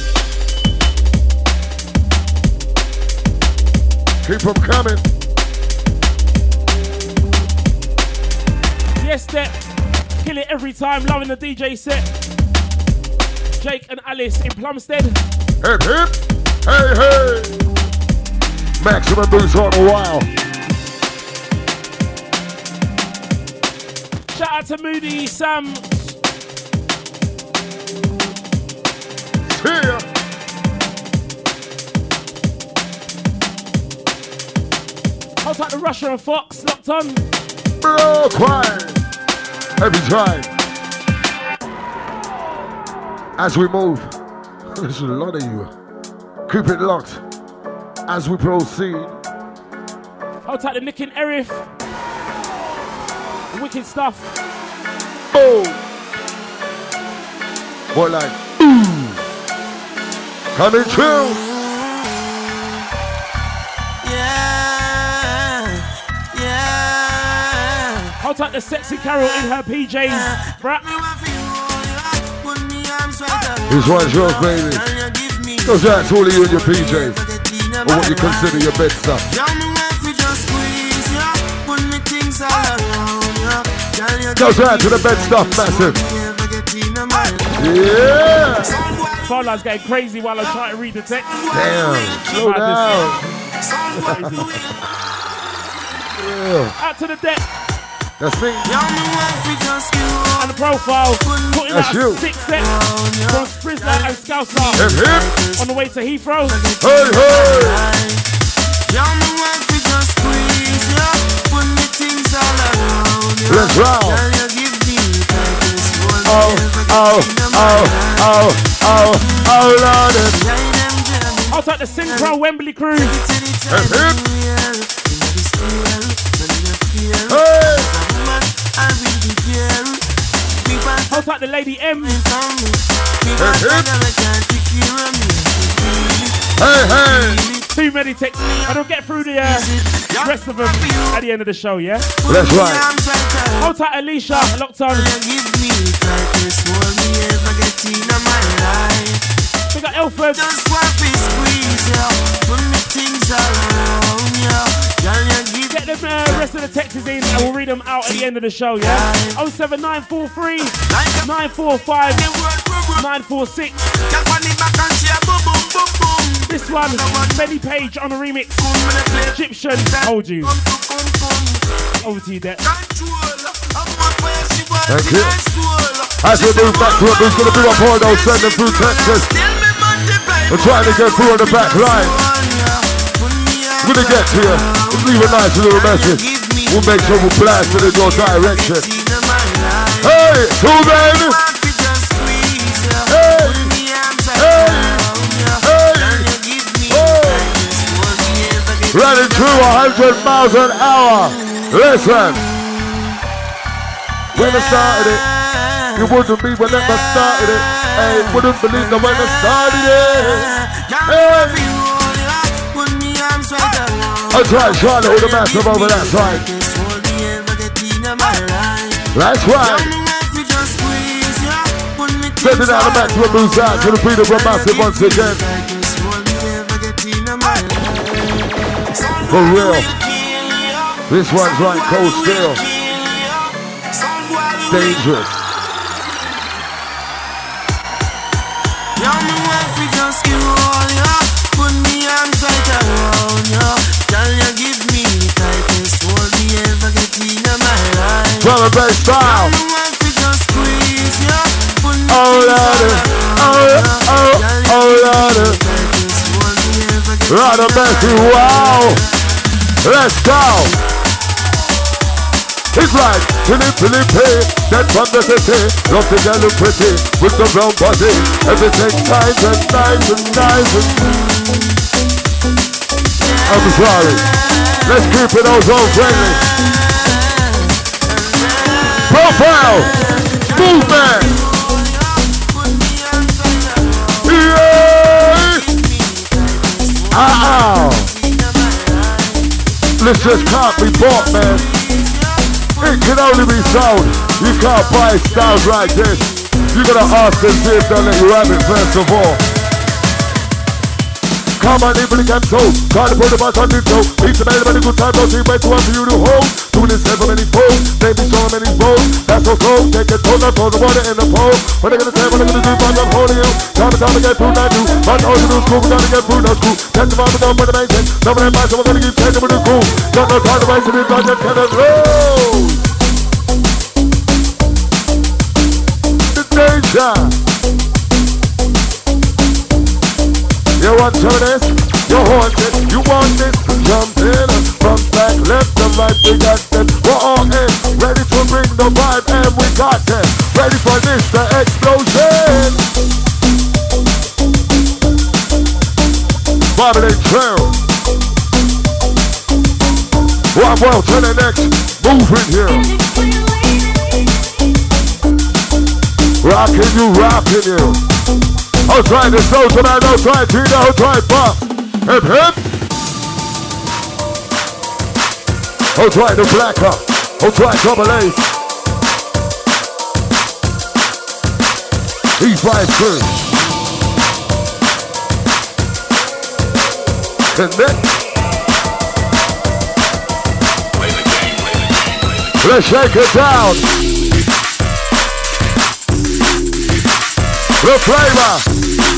Keep them coming. Yes, that. Kill it every time. Loving the DJ set. Jake and Alice in Plumstead. Hip hip. Hey, hey. Maximum boost on a while. Shout out to Moody, Sam. See ya. Hold tight the Russia and Fox. Locked on. Bro, quiet. Every time. As we move. There's a lot of you. Keep it locked. As we proceed. Hold tight the Nick and Erif. Wicked stuff. Oh. More like, ooh. Coming true. Hold tight the Sexy Carol in her PJs. Brap. This one's yours, baby. Goes out to all of you in your PJs. Or what you consider your bed stuff. Goes out to the bed stuff, massive. Yeah. Phone line's getting crazy while I'm trying to read the text. Damn. Slow down. Yeah. Out to the deck. That's me. And the profile. Putting That's out you. 6 sets from Sprizla and Scouser. Hip hip. On the way to Heathrow. Hey, hey. Let's roll. Oh, oh, oh, oh, oh, oh, Lord. I'll take the Synchro Wembley crew. Hip hip. Hey. I'll take the Lady M. Hip hip. Hey, hey. Too many texts. I don't get through the rest of them at the end of the show, yeah? That's right. Hold tight, Alicia, locked on. We got Elford. Get the rest of the texts in and we'll read them out at the end of the show, yeah? 07943 945 946. This one, Benny Page on a remix. Egyptian, hold you. Over to you, Det. Thank you. As we move back to it, we're going to bring up all those sending through Texas. We're trying to get through on the back line. We're going to get to you. We'll leave a nice little message. We'll make sure we blast it in your direction. Hey, two men. Hey, hey, hey, oh. Running through 100 miles an hour. Listen. When I started it, you wouldn't be when I started it. Hey, wouldn't believe that when I started it. Hey. That's right, Charlotte with the massive over that side. That's right. Sending out the maximum moves out to the freedom from massive once again. For real. This one's like cold steel. Dangerous. Now me want to just give all ya. Put me on tight around ya. Girl, you give me the tightest hold me ever get in my life. Drum and bass style. Now me want to just squeeze ya. Put me Oh Lordy, oh Lordy. Right and messy, wow. Let's go. It's like Philly, then from the city. Love the girl look pretty with the brown body. Everything nice and nice and nice and... I'm sorry. Let's keep it ozone friendly. Profile, movement. Yeah. This just can't be bought, man. It can only be sold. You can't buy styles like this. You gotta ask and see if they'll let you have it first of all. Come on, even the told. Try to put the bus on the toe. Each and every good time, don't see where to want for you to hold. Doing this for many folks, they be showing many roads. That's so cold, take it cold, I throw the water in the pole. What they gonna say, what they gonna do, but I'm holding you. Time to get through that too. But all you do is cool, we gotta get through that school. That's the mom we done with the main thing. Some of them mice, so we're gonna keep taking with the cool. Got no time to waste it, I just cannot roll. The danger. You want some of this? You want it? You want it? Jump in from back, left and right, we got it. We're all in, ready to bring the vibe and we got it. Ready for this, the explosion. Bobbing trail. One world to the next, moving here. Rocking you. I'll try the social man, I'll try Tina, I'll try Pop. Hip hip. I'll try the black up. I'll try double A. He's right first. And then let's shake it down. The flavor.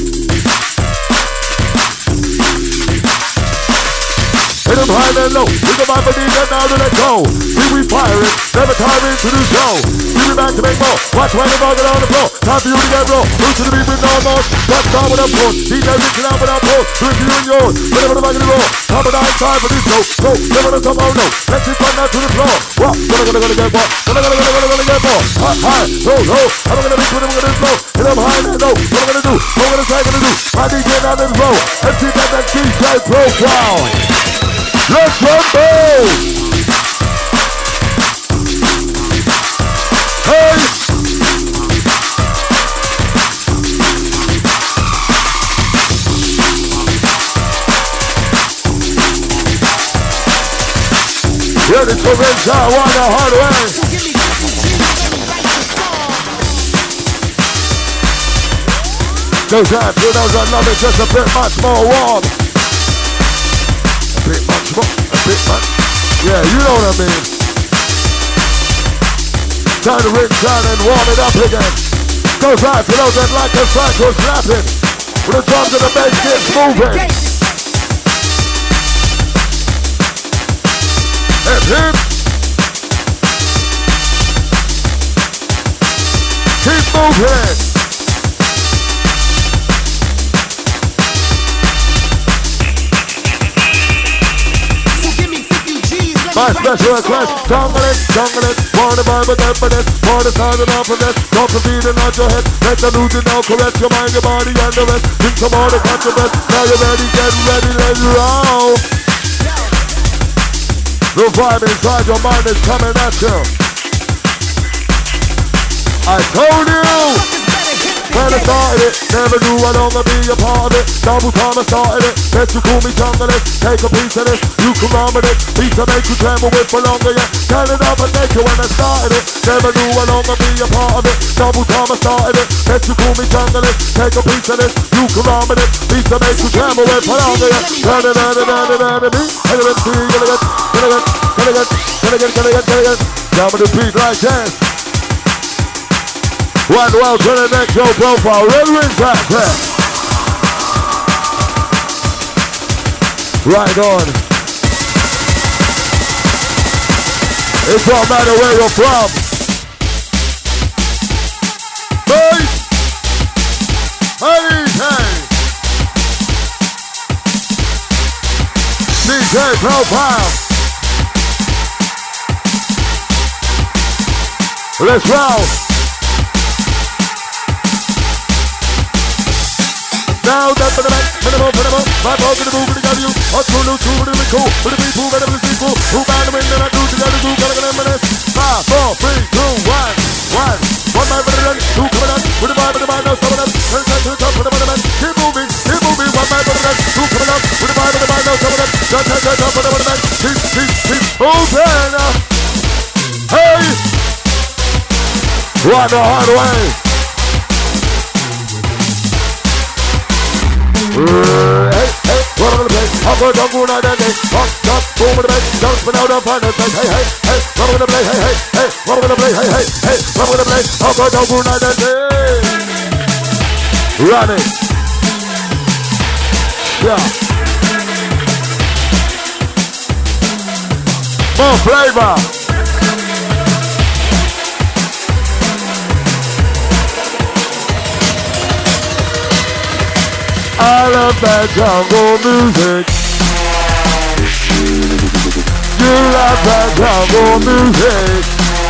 Hit them high and low. We come out and need that now to let go. See we firing, never time into the show. See we back to make more. Watch when the ball get on the floor. Time for you to get low. Move to the beat with no more. Touch down with them pulls. DJ reaching out with our pulls. Do it for you and yours. Whatever the back of the roll. Top of the time for this show. Go, never to come out, no. Let's just run down to the floor. What? Gonna get more. Gonna get more. High, low. I'm gonna be with them, gonna flow. Hit them high and low. What I'm gonna do? What I'm gonna try to do? My DJ down in row. Let's see that DJ profile. Let's rumble! Hey! Ready to rinse out one the hard way. Those out to those that love it just a bit much more warm. A bit much. Yeah, you know what I mean. Time to rinse out and warm it up again. Goes out to those that like the cycle slapping. When the drums and the bass gets moving. Hip hip. Keep moving. My special request, jungle it, wanna vibe with them for this, for the sound and for this, don't compete in out your head, let the music now correct your mind, your body and the rest, think some more to catch your breath, now you're ready, get ready, let's roll. The vibe inside your mind is coming at you. I told you! When I started it, never knew I'd only be a part of it. Double time I started it, bet you call me jungle it. Take a piece of this, you can run with it. Piece to make you tremble with for longer, yeah. Turn it up and take you when I started it. Never knew I'd only be a part of it. Double time I started it, bet you call me jungle it. Take a piece of this, you can run with it. Piece to make you tremble with for longer, yeah. Turn it, me. Gonna get. Down with the beat like this. One well to the next show profile. Red wings back there. Right on. It don't matter where you're from. Hey! Hey! DJ Profile. Let's roll. Now that's for the back, minimum, my dog in the move, the you, or two, really cool, for the people, better than people, who bound to win, and I do, together, do, gotta get a minute. 5, 4, 3, 2, 1. One man for the run, two coming up, with the vibe of the mind, now some of them, turn to the top for the man, keep moving, one man for the run, two coming up, with the vibe of the mind, now some of them, turn to the top for the man, keep moving. Hey! Run the hard way. Hey, what I'm gonna play? I'm gonna go now that day. Up, boom in the bass, jump out of fun. Hey, what I'm gonna play? Hey, what I'm gonna play? Hey, what I'm gonna play? I'm gonna go now that day. Run it. Yeah. More flavor. I love that jungle music. You love that jungle music.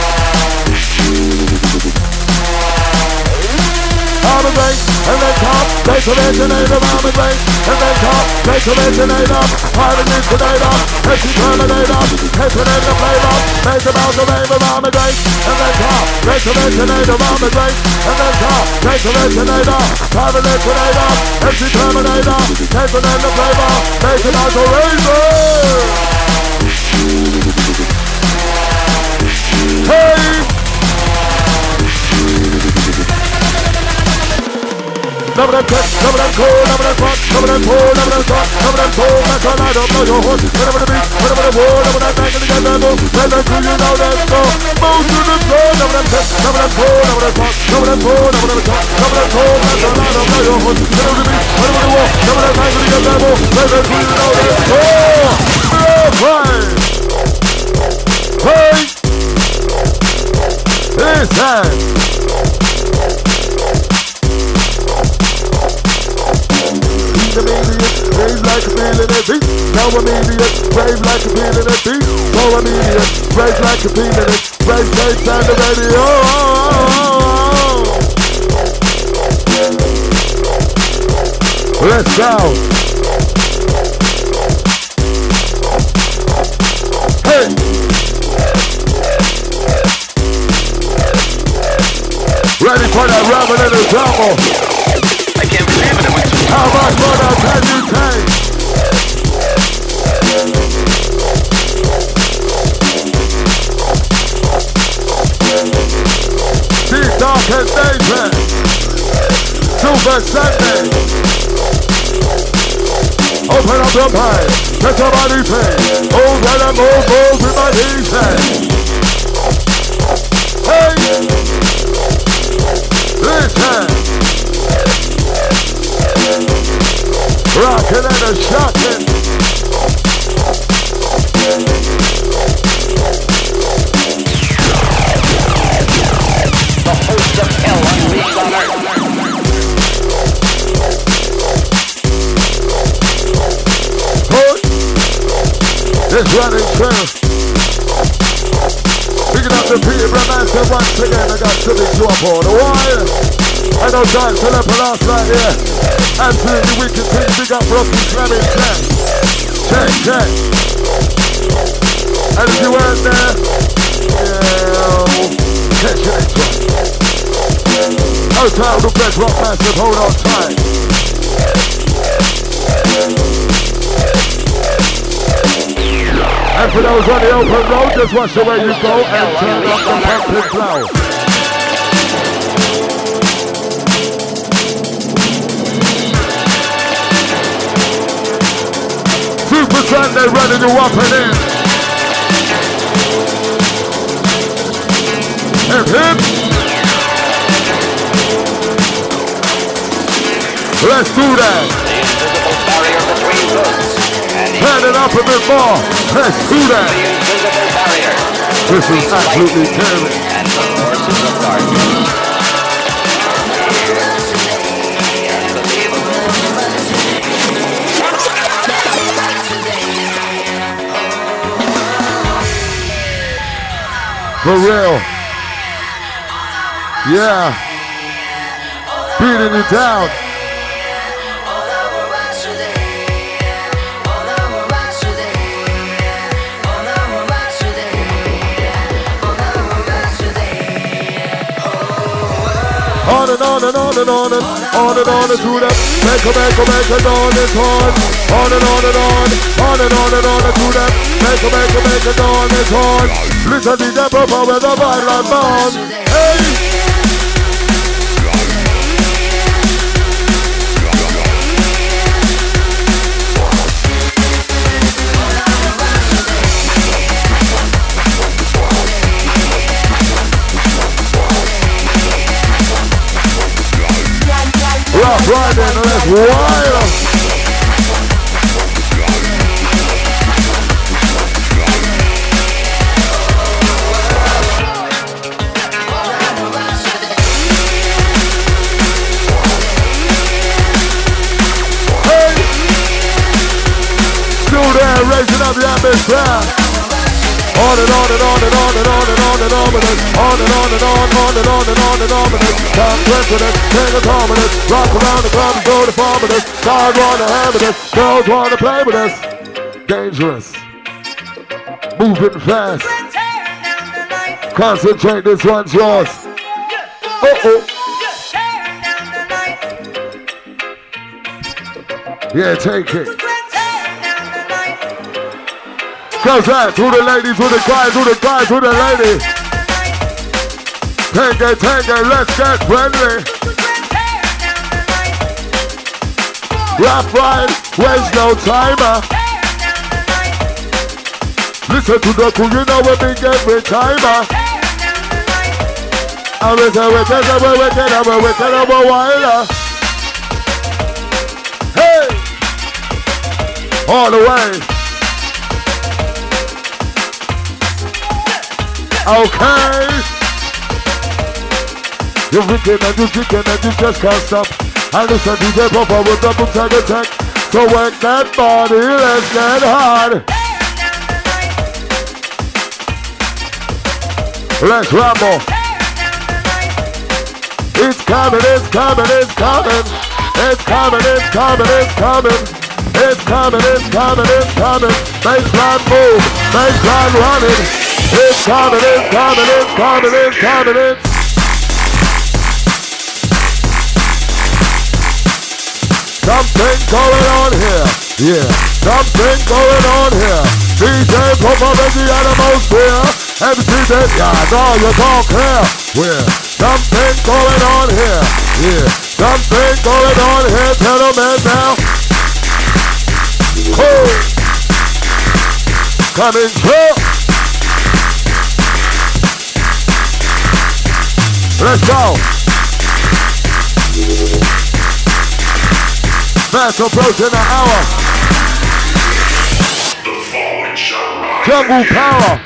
I'm a break, and then top, take a originator, I'm a break, and then top, take a originator, I'm a originator, take a terminator, take a name to flavor, make a mouse of flavor, I'm a break, and then top, take a originator, I'm a break, and then top, take a originator, I'm a originator, take a terminator, take a name to flavor, make a mouse of razor. Hey! Number them tech, number them cold, number them front, number them cold, number them front, number them cold, that's all I don't know your horse. Whatever the beat, whatever the war, number that bang and the gun move, let them do you know that go. Move to the floor, number them tech, number them cold, number them front, number them cold, number them front, number them cold, that's all I don't know your horse. Whatever the beat, whatever the war, number that bang and the gun move, let them do you know that go. Hey! It's time! Rave like a feeling a beat. Now immediate, rave like a feeling a beat. So immediate, rave like a feeling it. Rave takes on the radio. Let's go. Hey. Ready for that rabbit in the jungle. I can't believe it. How much more can you take? Deep Dark and David. Super Sunday. Open up your mind. Get your body pain. Move and move with my knees. Hey! Listen! Rockin' and a shockin'. The host of hell unleashed on earth. Good. It's running true. Picking up the Peter Master once again. I got to be drop on the wire. I know time to let last right here. Absolutely wicked thing. Big up Rocky Slamming check. And if you weren't there, catch you next one. No time to bed rock massive, hold on tight. And for those on the open road, just watch the way you go and turn up the pumping flow. Super Sunday ready to whopping in. Hip. Let's do that. The invisible barrier between us and Turn it up a bit more. Let's do that. Invisible barrier. This is absolutely terrible. And the forces of darkness. For real. Yeah. Beating you down. On and on and on and on and on and on and do that. Make a dawn is on. On and on and on and on and on and do that. Make a dawn is on. Listen to the purple with the violent bond. Hey! Rough riding, let's wild. Hey! Still there, raising up the atmosphere. On and on and on and on and on and on and on and on and on and on and on and on and on and on. Come president, take a dominant, rock around the club and go to farm with us. God wanna have with us, girls wanna play with us. Dangerous, moving fast. Concentrate, this one's yours. Uh-oh. Yeah, take it. Goes out to the ladies, to the guys, to the guys, to the ladies. Take it, let's get friendly. Rough ride, waste no timer. Listen to the crew, you know what we get with timer. I'm a wicked, wilder. Hey! All the way. Okay. You're wicked and you're kicking and you just can't stop. And listen to the pop with double tag attack. So work that body, let's get hard. Let's ramble. It's coming, it's coming, it's coming. It's coming, it's coming, it's coming. It's coming, it's coming, it's coming. Baseline move, baseline running. It's coming, it's coming, it's coming, it's coming, it's. Something going on here, yeah. Something going on here. DJ Papa in the atmosphere. MC said, yeah, no, you talk here. Yeah. Something going on here, yeah. Something going on here, gentlemen now. Oh. Coming through. Let's go. Fast approaching an hour. Jungle power.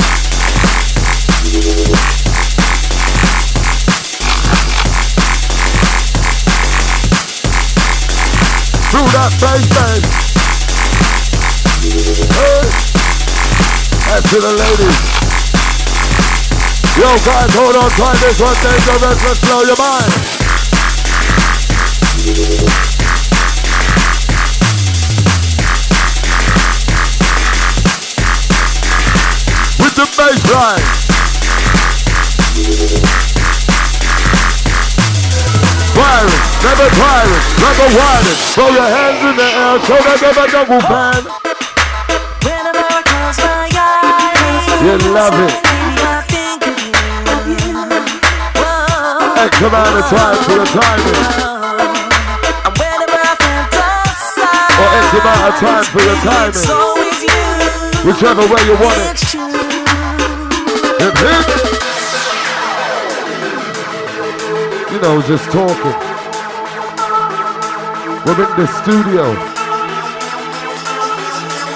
Through that bass. Hey. That's to the ladies. Yo guys, hold on, try this one, dangerous, let's blow your mind. With the bass line. Firing, never tiring, never whining. Throw your hands in the air, show them the double band. You love it. X amount of time for the timing. Or X amount of time for your timing. Whichever way you want it. Hip hip. You know, just talking. We're in the studio.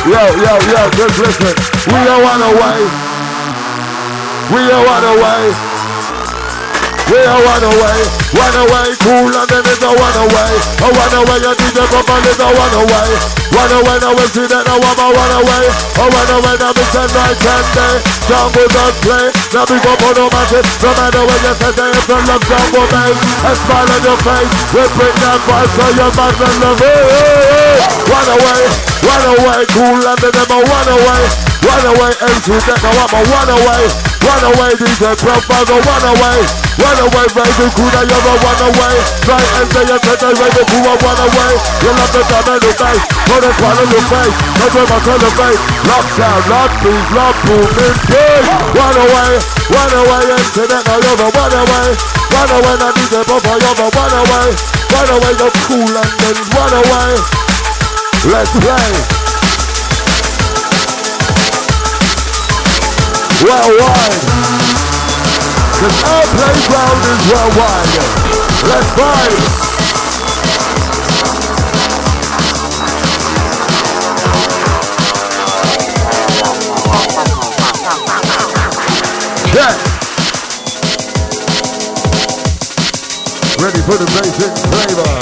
Yo, just listen. We are one away. We are one away. We are one away, cool, and then it's a one away. A one away, you need the bubble, it's a one away. One away, now we see that now I'm a one away. A one away, now we send night and day. Jungle does play, now we go for no matter. No matter where you say they from love, jungle make a smile on your face. We bring that vibe so your man can love it. One away, cool, and then I'm a one away. One away, into that now I'm a one away. One away, DJ Profile, one away. One away, baby, cool, now you're a one away. Try and say you said they ready to a one away. You love the time and the bass, put a smile on your face. That's where my celebrate. Love sound, love beat, love boom, in big. One away, internet, now you're a one away. One away, now DJ Profile, you're a one away. One away, you're cool, and then one away. Let's play. Worldwide, cause our playground is worldwide. Let's vibe. Check. Ready for the basic flavor.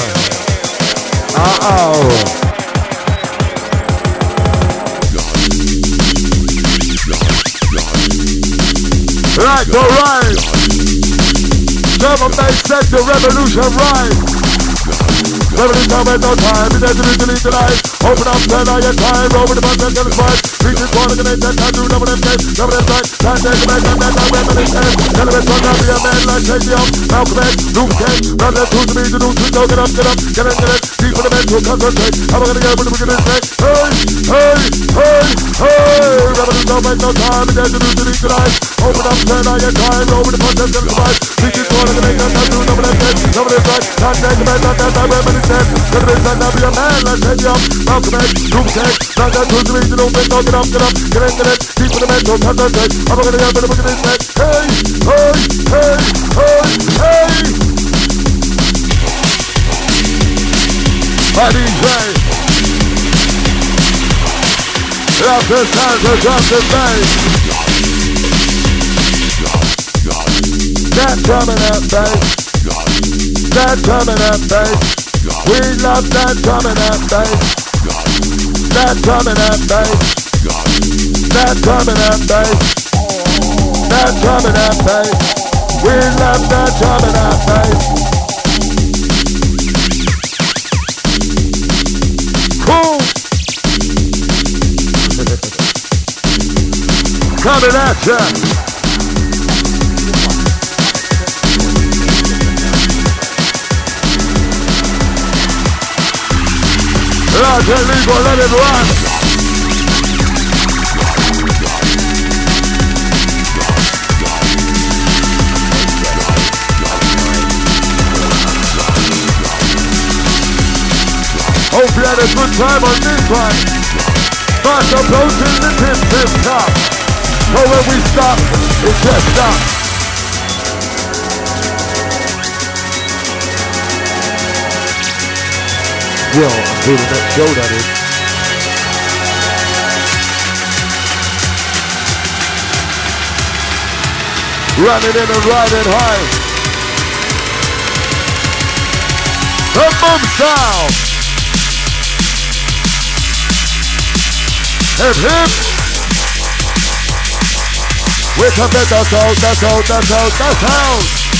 Right, go right. German bass set the revolution right. Revolution with no time, it doesn't delete the light. Open up, turn on your time, over the button, get the spot. Reach this one, again, that time, do double them games, double them sight. Time, take a back, and that time, women in time. Tell them it's one, be a man, like shake me up. Malcolm X, Luke Cage, run that through to me, to do, to go, get up, get in. Deep for the mental, concentrate. I'm gonna go with the beginning, say, hey. Revolution with no time, it doesn't delete the light. Open up, turn on your time, over the button, get the spot. Reach this one, again, that time, do double them games, double them sight. Time, take a back, and that time, women in time. Tell them it's one, be a man, like shake me up. Malcolm X, Luke Cage, run that through to me, to do, get up, get in. Deep for the mental, concentrate. I'm gonna go with the beginning, say, hey. DJ, love the sound of drum and bass. That drum and that bass. That drum and that bass. We love that drum and that bass. That drum and that bass. That drum and that bass. That drum and that bass. We love that drum and that bass. Cool. Coming at ya. Roger Legal, let it run. Hope you had a good time on this one. Fast approaching the tip top. So when we stop, it just stops. Well, until the next show, that is. Running in and riding high. The boom sound. Hip hip. Wake up at that's out.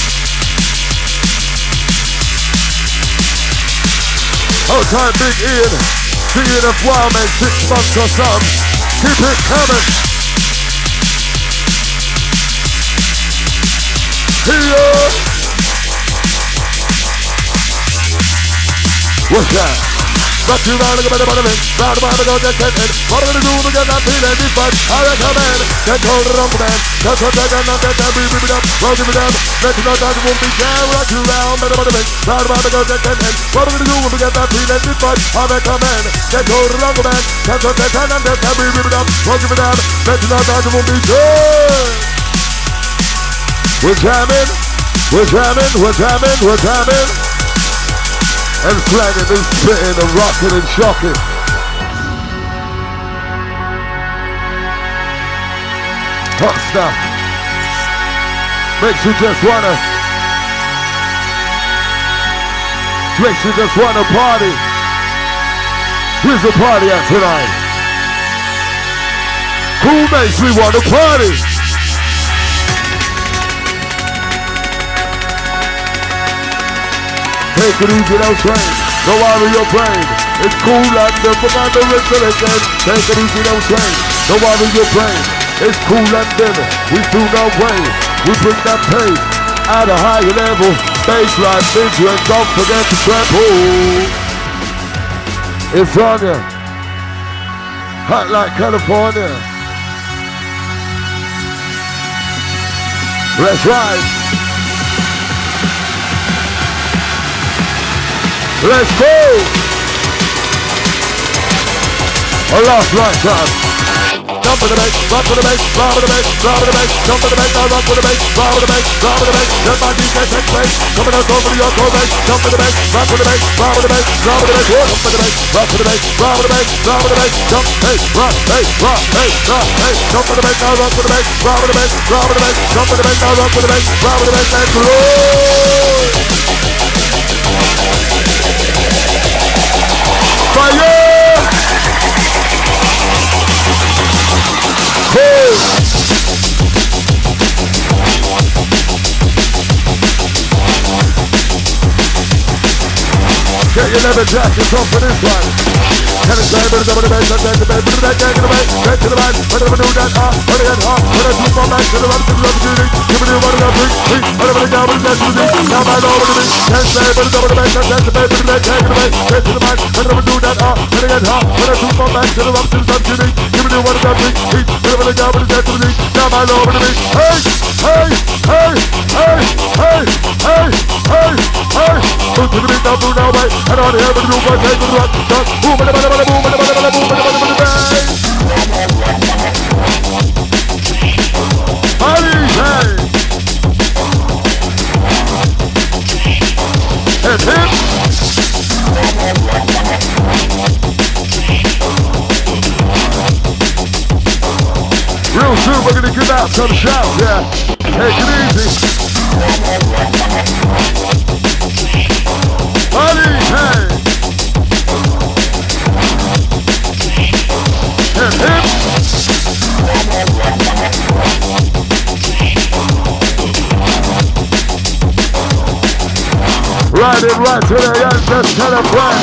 Outside Big Ian, seeing if wild man 6 months or some. Keep it coming. Here. What's that? But you round and go better, round about to go get in. What are we gonna do to get that feeling deep, but I recommend get hold of the wrong man. That's what they're gonna get that beat it up, roll give it up. Let you know that it won't be down, rock you round, better about to round about to go get in. What are we gonna do to get that feeling deep, but I recommend get hold of the wrong man. That's what they're gonna get that beat it up, roll give it up. Let you know that it won't be down. We're jamming. And slanging and spitting and rocking and shocking. Hot stuff. Makes you just wanna party. Where's the party at tonight? Who makes me wanna party? Take it easy, no train. Go out of your brain. It's cool and we're gonna whistle again. Take it easy, no train. Go out of your brain. It's cool and we do no way. We bring that pace at a higher level. Baseline, video, and don't forget to treble. It's on ya. Hot like California. Let's ride. Let's go. A last right time. Jump for the bass, run for the bass, run for the bass, run for the bass, jump for the bass, now run for the bass, run for the bass, run for the bass, then my DJ takes bass, coming out over the Yoko bass, jump for the bass, run for the bass, run for the bass, run for the bass, jump for the bass, run for the bass, run for the bass, run for the bass, jump, hey, run, hey, run, hey, run, hey, jump for the bass, now run for the bass, run for the bass, run for the bass, jump for the bass, now run for the bass, run for the bass, let's go! Fire! Get your leather jackets on for this one. Can it say, but it's over the bass, and then the bass, but it's the bass, get to the bass, but it's do that, but it's hot, but it's too far back to the run, to the opportunity, give me the one of the big, whatever the garbage that's to the now I know what it is, can't say, but it's over the bass, and then the bass, but it's take the bass, get to the bass, but it's do that, but it's hot, but it's too far back to the run, to the opportunity, give me the one of the big, whatever the garbage that's to the now I know what it is, hey, hey, hey, hey, hey, hey, hey, hey, move to the beat, now move now, wait, and on here, but the room, take the rock, boom, boom, boom, boom, boom, Party, hey! And him! Real soon we're gonna give out some shouts, yeah. Take it easy. Party, hey! And him! Right in, right to the end, just kind of play.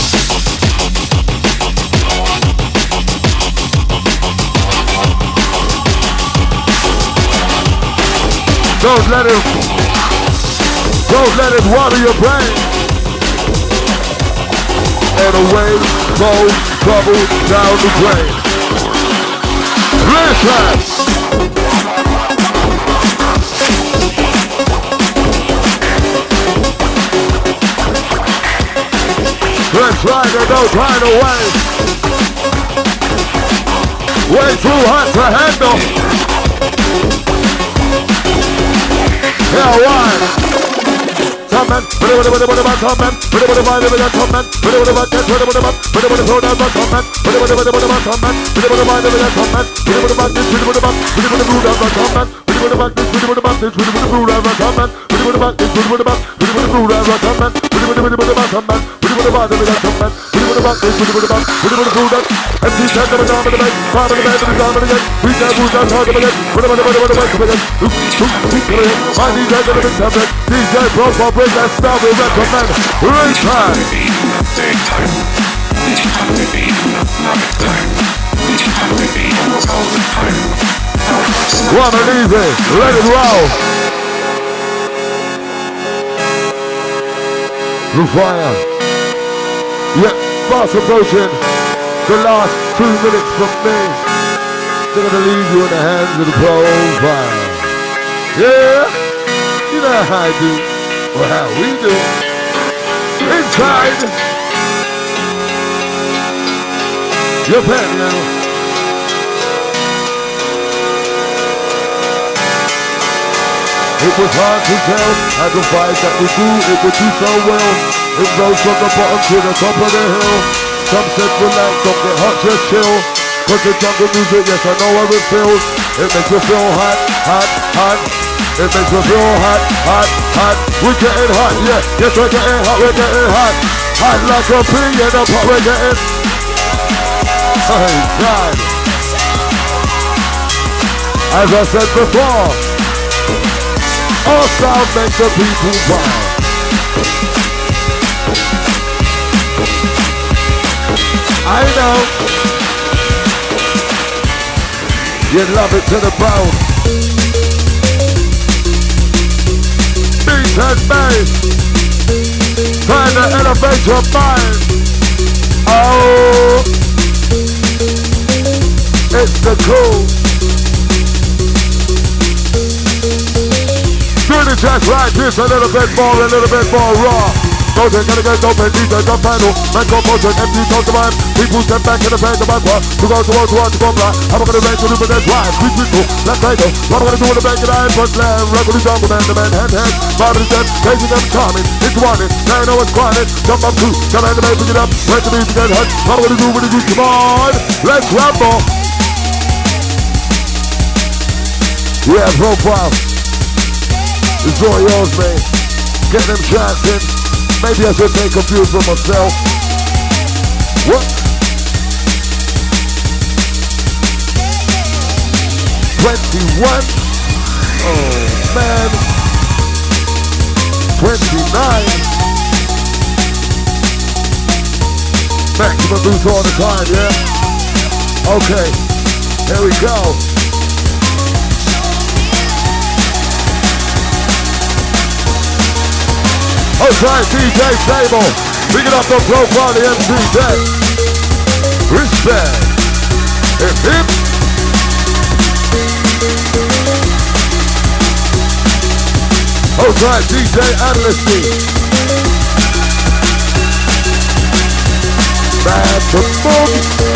Don't let it water your brain. And away goes trouble down the drain. Listen! Let's ride it, no time to waste. Way too hot to handle. Yeah, why? Tubman, put it with a Tubman, put it with a vibe with a Tubman, put it with a bucket, put it with a butt, put it with a soda, Tubman, put it with a Tubman, put it with a vibe with a Tubman, put it with a bucket, put it with a butt, put it with a brood of a Tubman, put it with a bucket, put it with a bucket, put it with a brood of a Tubman, put it with a bucket, put it with a butt, put it with a brood of a Tubman, put it with a Tubman, put it with a Tubman, put it with a Tubman, put it with a bucket, put it with a butt, put it with a brood of and she's head to the down of the bed, part of the bed, and the down of the bed, we can't move down hard of the bed, put it with a bed, my DJ is a bit tablet, DJ Pro for break that style will recommend, right time. One and easy, let it roll. The fire. Yeah, fast approaching. The last 2 minutes from me. They're gonna leave you in the hands of the profile. Yeah, you know how I do, or how we do. Inside your pen now. It was hard to tell how the fight that we do, it would do so well. It rose from the bottom to the top of the hill. Some said relax, don't get hot, just chill. Cause the jungle music, yes, I know how it feels. It makes you feel hot, hot, hot. It makes you feel hot, hot, hot. We're getting hot, yeah. Yes, we're getting hot, we're getting hot. Hot like a pea in a pot, we're getting. Oh, God. As I said before, all sound makes the people wild. I know you love it to the bone. Beat and bass, trying to elevate your mind. Oh, it's the cool. Doing it just like this, a little bit more raw. Don't take it again, don't pay DJ, don't panel. Man, go motion, empty, don't demand. People step back in the face of my car. To go to go black. I'm gonna make the room that's right. Quick, let's take it. What I'm gonna do with the bank and I put land. Regular jungle man, the man, hand. Barbara them, chasing them, charming. It's wanted, now you know it's quiet. Jump up too, come on, the man, pick it up. Wait the music get hot. What I'm gonna do with the come on. Let's rumble. Yeah, profile. It's all yours, man. Get them shots in. Maybe I should take a few for myself. What? 21? Oh, man. 29? Maximum boost all the time, yeah? Okay, here we go. Outside DJ Stable, picking up the profile, the MC Deck. Respect. Hip hip. Outside DJ Amnesty. Bad to boom.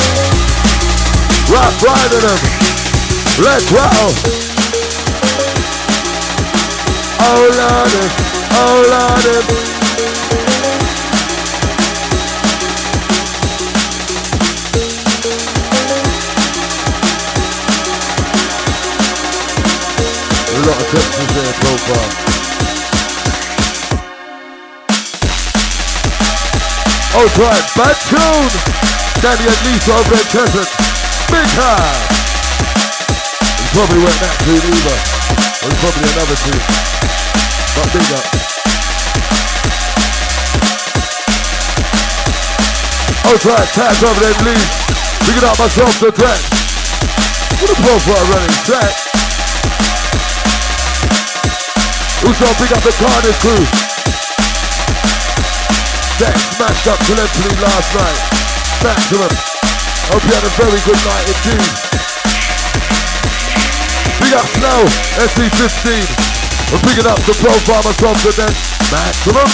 Rock riding them. Let's roll. Oh Lord. Oh Lord, a lot of questions there, profile. Oh, right, bad tune. Danny and Lisa over at Crescent. Big time. It probably weren't that tune either. It was probably another tune. But big up. Oh, right, tags over them leaves. Picking up myself to track. What a profile running track. Also pick up the Carnage crew. That smashed up collectively last night. Maximum. Hope you had a very good night indeed. Big up Snow, SC15. We're picking up the profile myself to then. Maximum.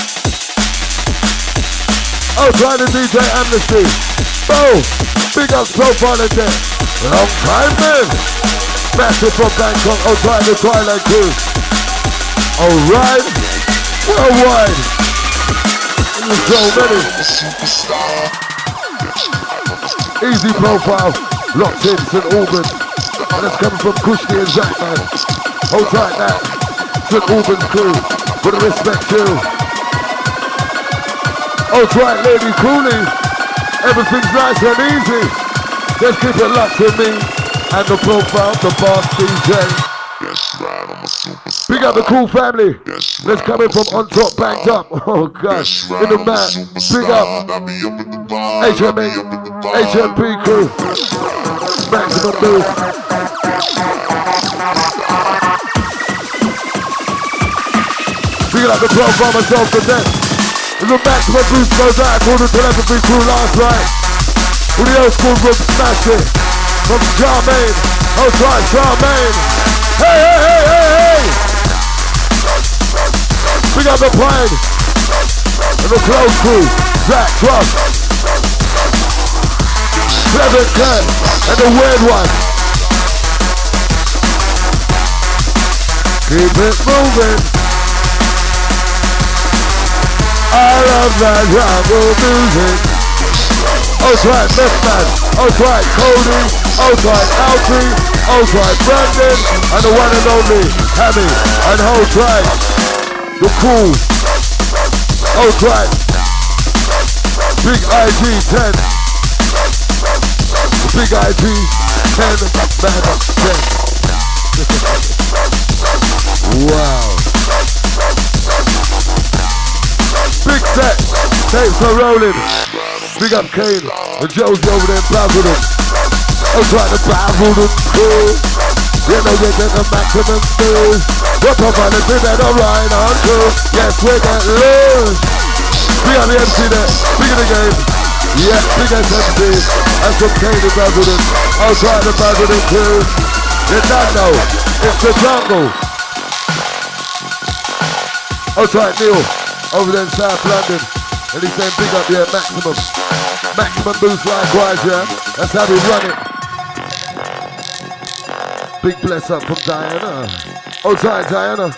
Oh, trying to DJ Amnesty. Oh, big up profile in there. Long time, man. Massive from Bangkok. Oh, trying the Twilight crew. Alright. Worldwide. There's so many. Easy profile. Locked in St. Albans. And it's coming from Kushki and Jackman. Hold tight now. St. Albans crew. With respect to. Oh, right, Lady Cooley. Everything's nice and easy. Just keep it locked to me and the profile, the boss DJ. Big up the cool family. Let's come in from on top, banked up. Oh gosh, in the mat. Big up HMA, HMP crew. Maximum boost. Big up the profile myself to death. The maximum boost goes out to the telepathy crew last night. With the old school room smashing. From Charmaine. Oh, try Charmaine. Hey, hey, hey, hey, hey. Big up the plane. And the close crew. Zach Truss. Clever Ken. And the weird one. Keep it moving. I love that jungle music. Oh, right, left man. Oh, right, Cody. outside Alfie, outside Brandon, and the one and only Hammy, and outside the cool, outside Big IG 10, the Big IG 10 man 10. Wow. Big set, tapes are rolling. Big up Kane and Josie over there in Basildon. Outside the Basildon crew. You know you get the maximum news. What up on the thing that I'm right on to? Yes, we get loose. Big on the MC there, big in the game. Yeah, big SMC. That's from Kane in Basildon. Outside the Basildon crew. You don't know, it's the jungle. Outside Neil, over there in South London. And he's saying big up, yeah, maximum. Maximum boost likewise, yeah. That's how we run it. Big bless up from Diana. Outside Diana.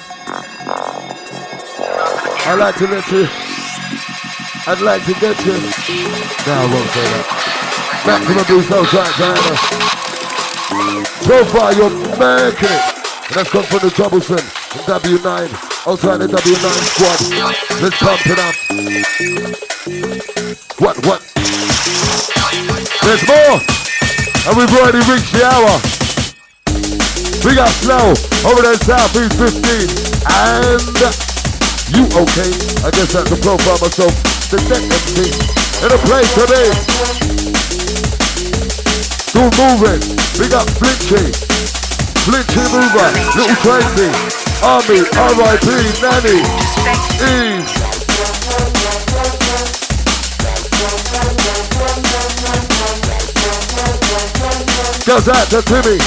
I'd like to let you. I'd like to get you. No, I won't say that. Maximum boost outside Diana. So far you're making it. And that's come from the Troublesome from W9. Outside the W9 squad. Let's pump it up. What? There's more. And we've already reached the hour. We got Snow over there in Southeast 15. And you okay? I guess that's the profile myself. The Deck MC. In a place to be. Still moving. Big up Flinchy. Flinchy Mover. Little Tracy. Army. R.I.P. Nanny. Eve. Goes out to Timmy.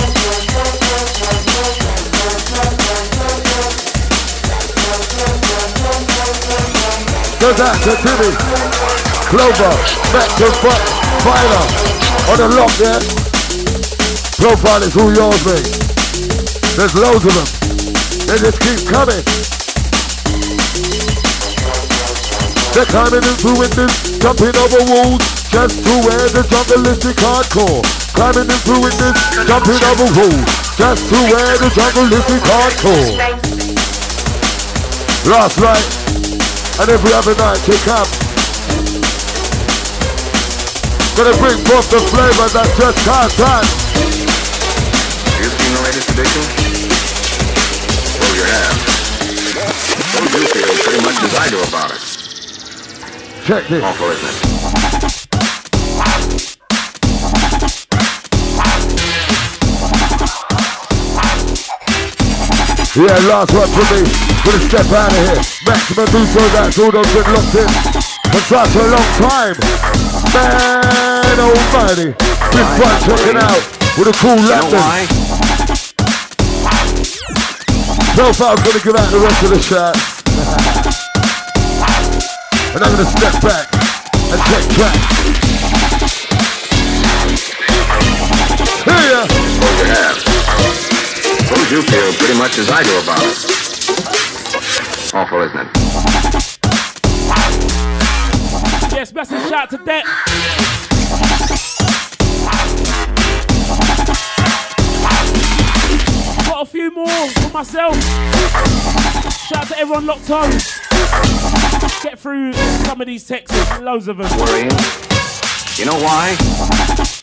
Goes out to Timmy. Clover. Back to Filer. On the lock there. Profile is all yours, mate. There's loads of them. They just keep coming. They're climbing into windows, jumping over walls, just to wear the jungleistic hardcore. Climbing into windows, jumping over walls, just to wear the jungleistic hardcore. Last night, and every other night they come. Gonna bring forth the flavor that just can't touch. You seen the latest edition? Oh, you have. Well, you feel pretty much as I do about it. Check this. Awful, isn't it? Yeah, last one for me. Gonna step out of here. Maximum boost on that. All those been locked in for such a long time. Man almighty. Big fun checking out with a cool London. Profile's gonna give out the rest of the shots. And I'm gonna step back and check track. Here! Oh, you have. Suppose you feel pretty much as I do about it. Awful, isn't it? Yes, massive shout to that. Got a few more for myself. Shout out to everyone locked on. Get through some of these texts, loads of them. Worrying. You know why?